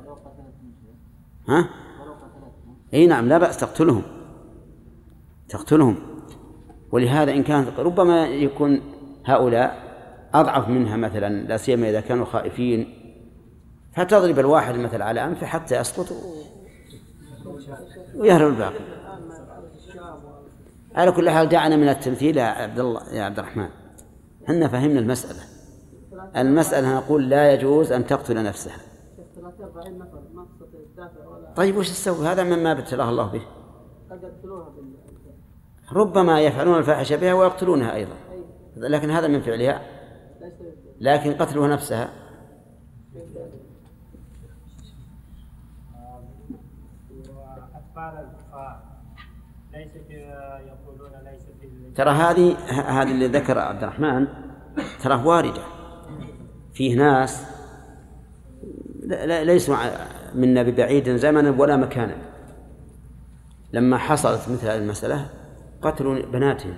ها؟ أي نعم لا بأس تقتلهم تقتلهم ولهذا إن كان ربما يكون هؤلاء أضعف منها مثلا، لا سيما إذا كانوا خائفين، فتضرب الواحد مثل على أنفه حتى يسقط ويهرب الباقي. على كل حال دعنا من التمثيل يا عبد الله يا عبد الرحمن، حنا فهمنا المسألة. المسألة نقول لا يجوز أن تقتل نفسها. طيب وش تسوي؟ هذا مما ابتلاه الله به. ربما يفعلون الفاحشة بها ويقتلونها أيضا، لكن هذا من فعلها، لكن قتلها نفسها ترى هذه هذه اللي ذكر عبد الرحمن ترى واردة. فيه ناس ليسوا منا ببعيد زمنا ولا مكانا، لما حصلت مثل هذه المسألة قتلوا بناتهم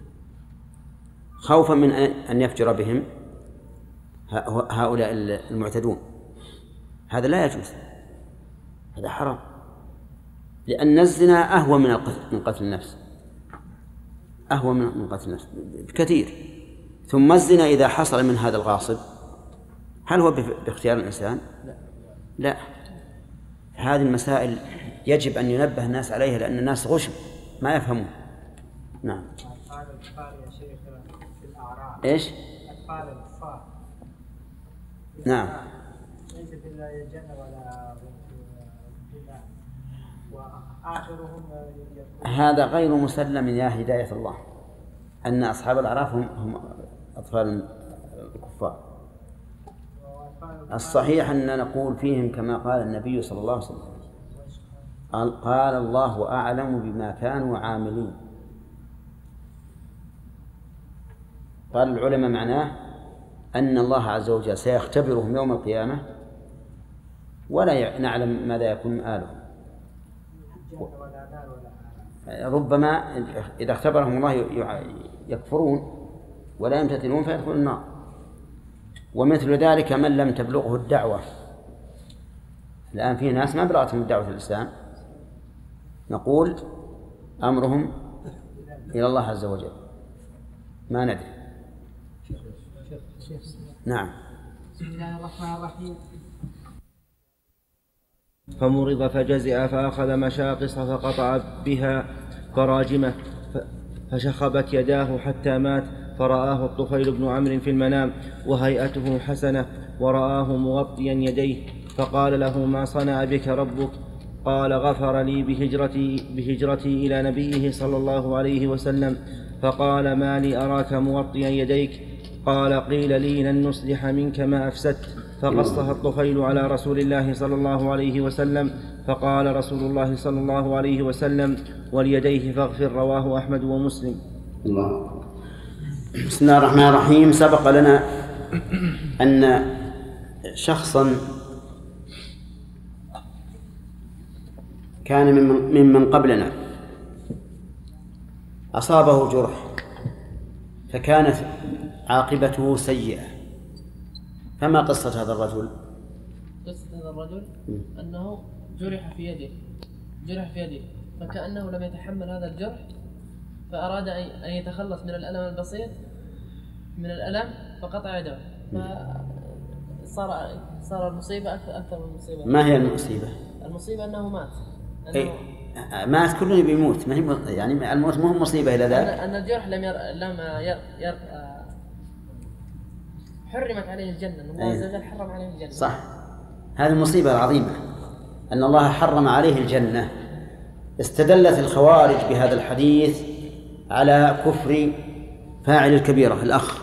خوفا من أن يفجر بهم هؤلاء المعتدون. هذا لا يجوز، هذا حرام، لأن الزنا أهون من من قتل النفس، أهون من قتل النفس بكثير. ثم الزنا إذا حصل من هذا الغاصب هل هو باختيار الإنسان؟ لا. هذه المسائل يجب أن ينبه الناس عليها، لأن الناس غشم ما يفهمون. نعم. إيش؟ نعم. هذا غير مسلم يا هداية الله، أن أصحاب الأعراف هم, هم أطفال الكفار. الصحيح أن نقول فيهم كما قال النبي صلى الله عليه وسلم، قال الله أعلم بما كانوا عاملين. قال العلماء معناه أن الله عز وجل سيختبرهم يوم القيامة ولا نعلم ماذا يكون مآلهم. ربما إذا اختبرهم الله يكفرون ولا يمتثلون فيدخلون النار. ومثل ذلك من لم تبلغه الدعوة. الآن في ناس ما بلغتهم الدعوة الإسلام، نقول أمرهم إلى الله عز وجل، ما ندري. نعم. بسم الله الرحمن الرحيم. فمرض فجزع فأخذ مشاقص فقطع بها فراجمه فشخبت يداه حتى مات، فرآه الطفيل بن عمرو في المنام وهيئته حسنة، ورآه مغطيا يديه، فقال له: ما صنع بك ربك؟ قال: غفر لي بهجرتي, بهجرتي إلى نبيه صلى الله عليه وسلم. فقال: ما لي أراك مغطيا يديك؟ قال: قيل لي لن نصلح منك ما أفسدت. فقصها الطفيل على رسول الله صلى الله عليه وسلم، فقال رسول الله صلى الله عليه وسلم: وليديه فاغفر. رواه أحمد ومسلم. الله. بسم الله الرحمن الرحيم. سبق لنا أن شخصا كان ممن قبلنا أصابه جرح فكانت عاقبته سيئة، فما قصة هذا الرجل؟ قصة هذا الرجل أنه جرح في يده جرح في يده فكأنه لم يتحمل هذا الجرح، فأراد أن يتخلص من الألم البسيط من الألم فقطع يده، فصار صار المصيبة أكثر من المصيبة. ما هي المصيبة؟ المصيبة أنه مات. أنه إيه؟ مات كلنا بيموت، ما هي يعني الموت مو مصيبة إلى ذلك. أن الجرح لم ير... لم ير... ير... حرمت عليه الجنة، الله عز وجل حرم عليه الجنة. صح، هذه المصيبة العظيمة أن الله حرم عليه الجنة. استدلت الخوارج بهذا الحديث على كفر فاعل الكبيرة الأخ.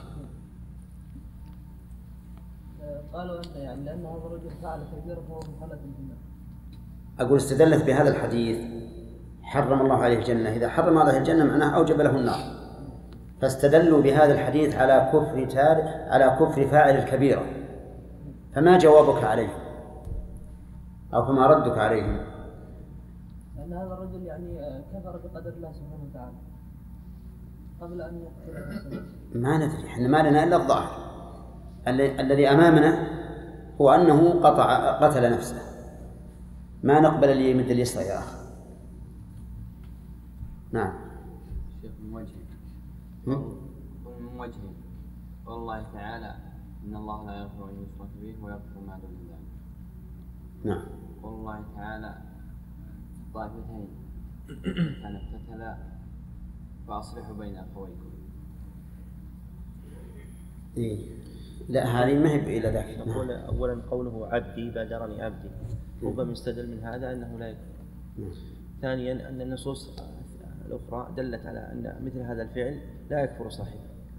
قالوا أن يعني لأن هذا الرجل فعل كبيرة فهو مخلد في الجنة. أقول استدلت بهذا الحديث حرم الله عليه الجنة، إذا حرم عليه الجنة معناه أوجب له النار، فاستدلوا بهذا الحديث على كفر تار على كفر فاعل الكبيرة. فما جوابك عليه أو فما ردك عليهم؟ لأن هذا الرجل يعني كفر بقدر الله سبحانه وتعالى قبل أن يقتل. ما ندري، إحنا ما لنا إلا الظاهر. الذي أمامنا هو أنه قطع قتل نفسه، ما نقبل اللي يمد اليسرى يا أخي. نعم. شيخ من وجهه من وجهه والله تعالى إن الله لا يغفر أن يشرك به ويغفر ما دون ذلك. نعم. والله تعالى طائفتين كانت اقتتلا فأصلحوا بين أخويكم. إيه. لا هذه ما هي إلى ذاك. نقول أولا قوله عبدي بادرني عبدي، ربما يستدل من هذا أنه لا يكفر. ثانيا أن النصوص الأخرى دلت على أن مثل هذا الفعل لا يكفر صاحبه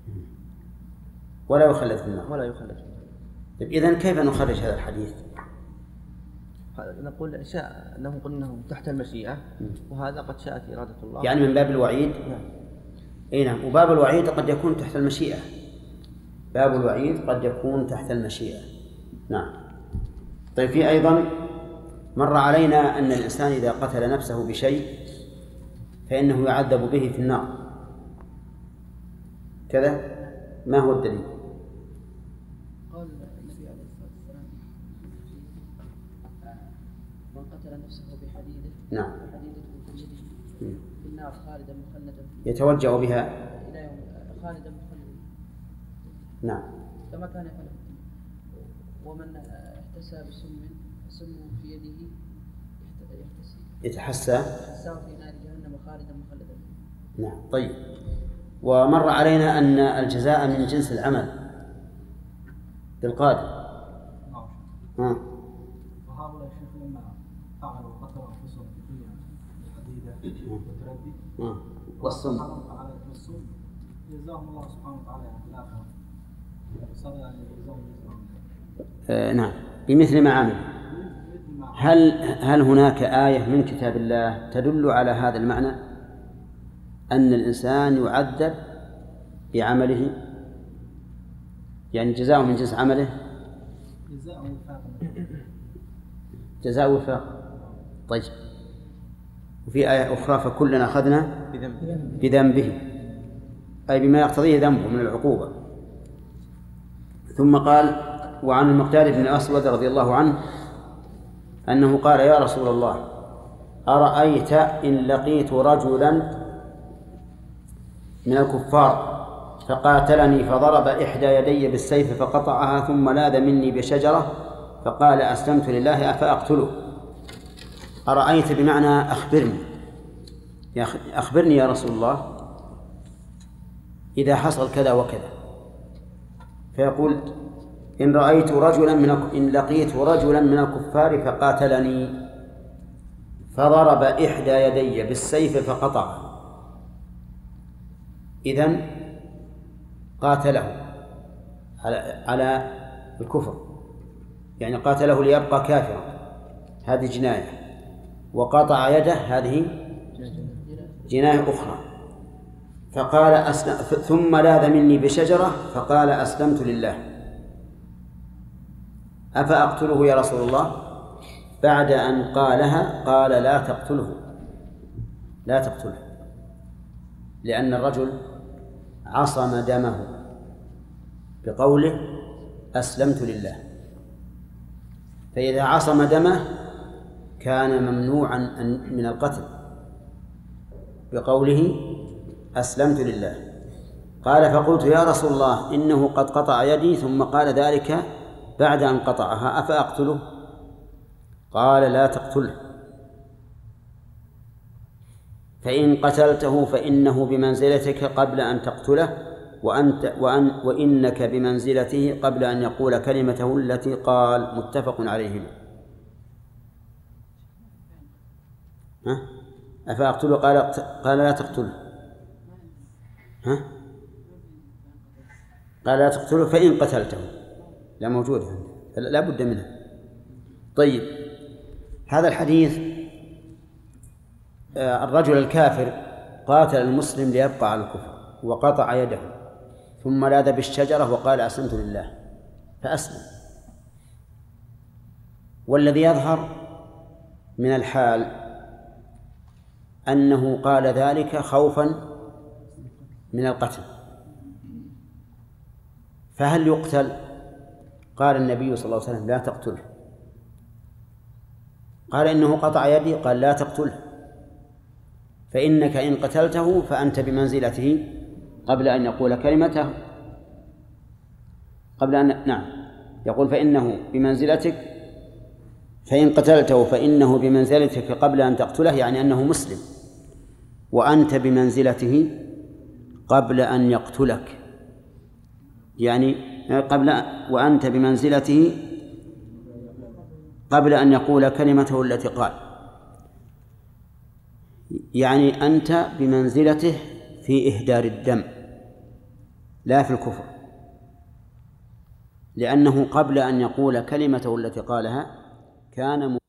ولا يخلد في النار. ولا يخلد في النار. طيب إذن كيف نخرج هذا الحديث؟ نقول شاء أنه قلنا تحت المشيئة، وهذا قد شاءت إرادة الله، يعني من باب الوعيد. نعم. إيه نعم. وباب الوعيد قد يكون تحت المشيئة، باب الوعيد قد يكون تحت المشيئة. نعم. طيب في أيضا مر علينا أن الإنسان إذا قتل نفسه بشيء فإنه يعذب به في النار كذا، ما هو الدليل؟ قال النبي عليه الصلاة والسلام: من قتل نفسه بحديده نعم بحديده في يده في النار خالدا مخلدا يتوجأ بها إلى يوم خالدا مخلدا. نعم. كما كان يفعل. ومن احتسى بسم سم في يده يحتسي يتحسى يحتسى في نار جهنم خالدا مخلدا. نعم. طيب. ومر علينا أن الجزاء من جنس العمل بالقادر. نعم. ها. وهؤلاء الشيخ لما فعلوا قتلوا أنفسهم بالحديدة والتردي والسم على السم جزاهم الله سبحانه وتعالى في الآخرة. صار يعني جزاهم آه نعم بمثل ما عمل. هل هل هناك آية من كتاب الله تدل على هذا المعنى أن الإنسان يعذب بعمله، يعني جزاء من جنس عمله؟ جزاء وفاق. جزاء وفاق. طيب. وفي آية أخرى: فكلنا أخذنا بذنبه، أي بما يقتضيه ذنبه من العقوبة. ثم قال: وعن المقداد بن الأسود رضي الله عنه أنه قال: يا رسول الله، أرأيت إن لقيت رجلا من الكفار فقاتلني فضرب إحدى يدي بالسيف فقطعها ثم لاذ مني بشجرة فقال أسلمت لله أفأقتله. أرأيت بمعنى أخبرني، أخبرني يا رسول الله إذا حصل كذا وكذا. فيقول إن رأيت رجلا من إن لقيت رجلا من الكفار فقاتلني فضرب إحدى يدي بالسيف فقطعها، إذن قاتله على على الكفر، يعني قاتله ليبقى كافرا، هذه جناية، وقطع يده هذه جناية أخرى. فقال أسلم ثم لاذ مني بشجرة فقال أسلمت لله أفأقتله يا رسول الله؟ بعد أن قالها قال لا تقتله، لا تقتله، لأن الرجل عصم دمه بقوله أسلمت لله، فإذا عصم دمه كان ممنوعا من القتل بقوله أسلمت لله. قال فقلت يا رسول الله إنه قد قطع يدي ثم قال ذلك بعد أن قطعها أفأقتله؟ قال لا تقتله، فإن قتلته فإنه بمنزلتك قبل أن تقتله وأنت وأن وإنك بمنزلته قبل أن يقول كلمته التي قال. متفق عليه. ها؟ أفأقتله؟ قال قال لا تقتله. ها؟ قال لا تقتله فإن قتلته، لا موجودة، لا بد منها. طيب، هذا الحديث الرجل الكافر قاتل المسلم ليبقى على الكفر وقطع يده ثم لاذ بالشجرة وقال أسلمت لله فأسلم. والذي يظهر من الحال أنه قال ذلك خوفا من القتل، فهل يقتل؟ قال النبي صلى الله عليه وسلم لا تقتله. قال إنه قطع يدي، قال لا تقتله، فإنك إن قتلته فأنت بمنزلته قبل أن يقول كلمته قبل أن نعم يقول فإنه بمنزلتك، فإن قتلته فإنه بمنزلتك قبل أن تقتله، يعني أنه مسلم، وأنت بمنزلته قبل أن يقتلك، يعني قبل وأنت بمنزلته قبل أن يقول كلمته التي قال، يعني أنت بمنزلته في إهدار الدم لا في الكفر، لأنه قبل أن يقول كلمته التي قالها كان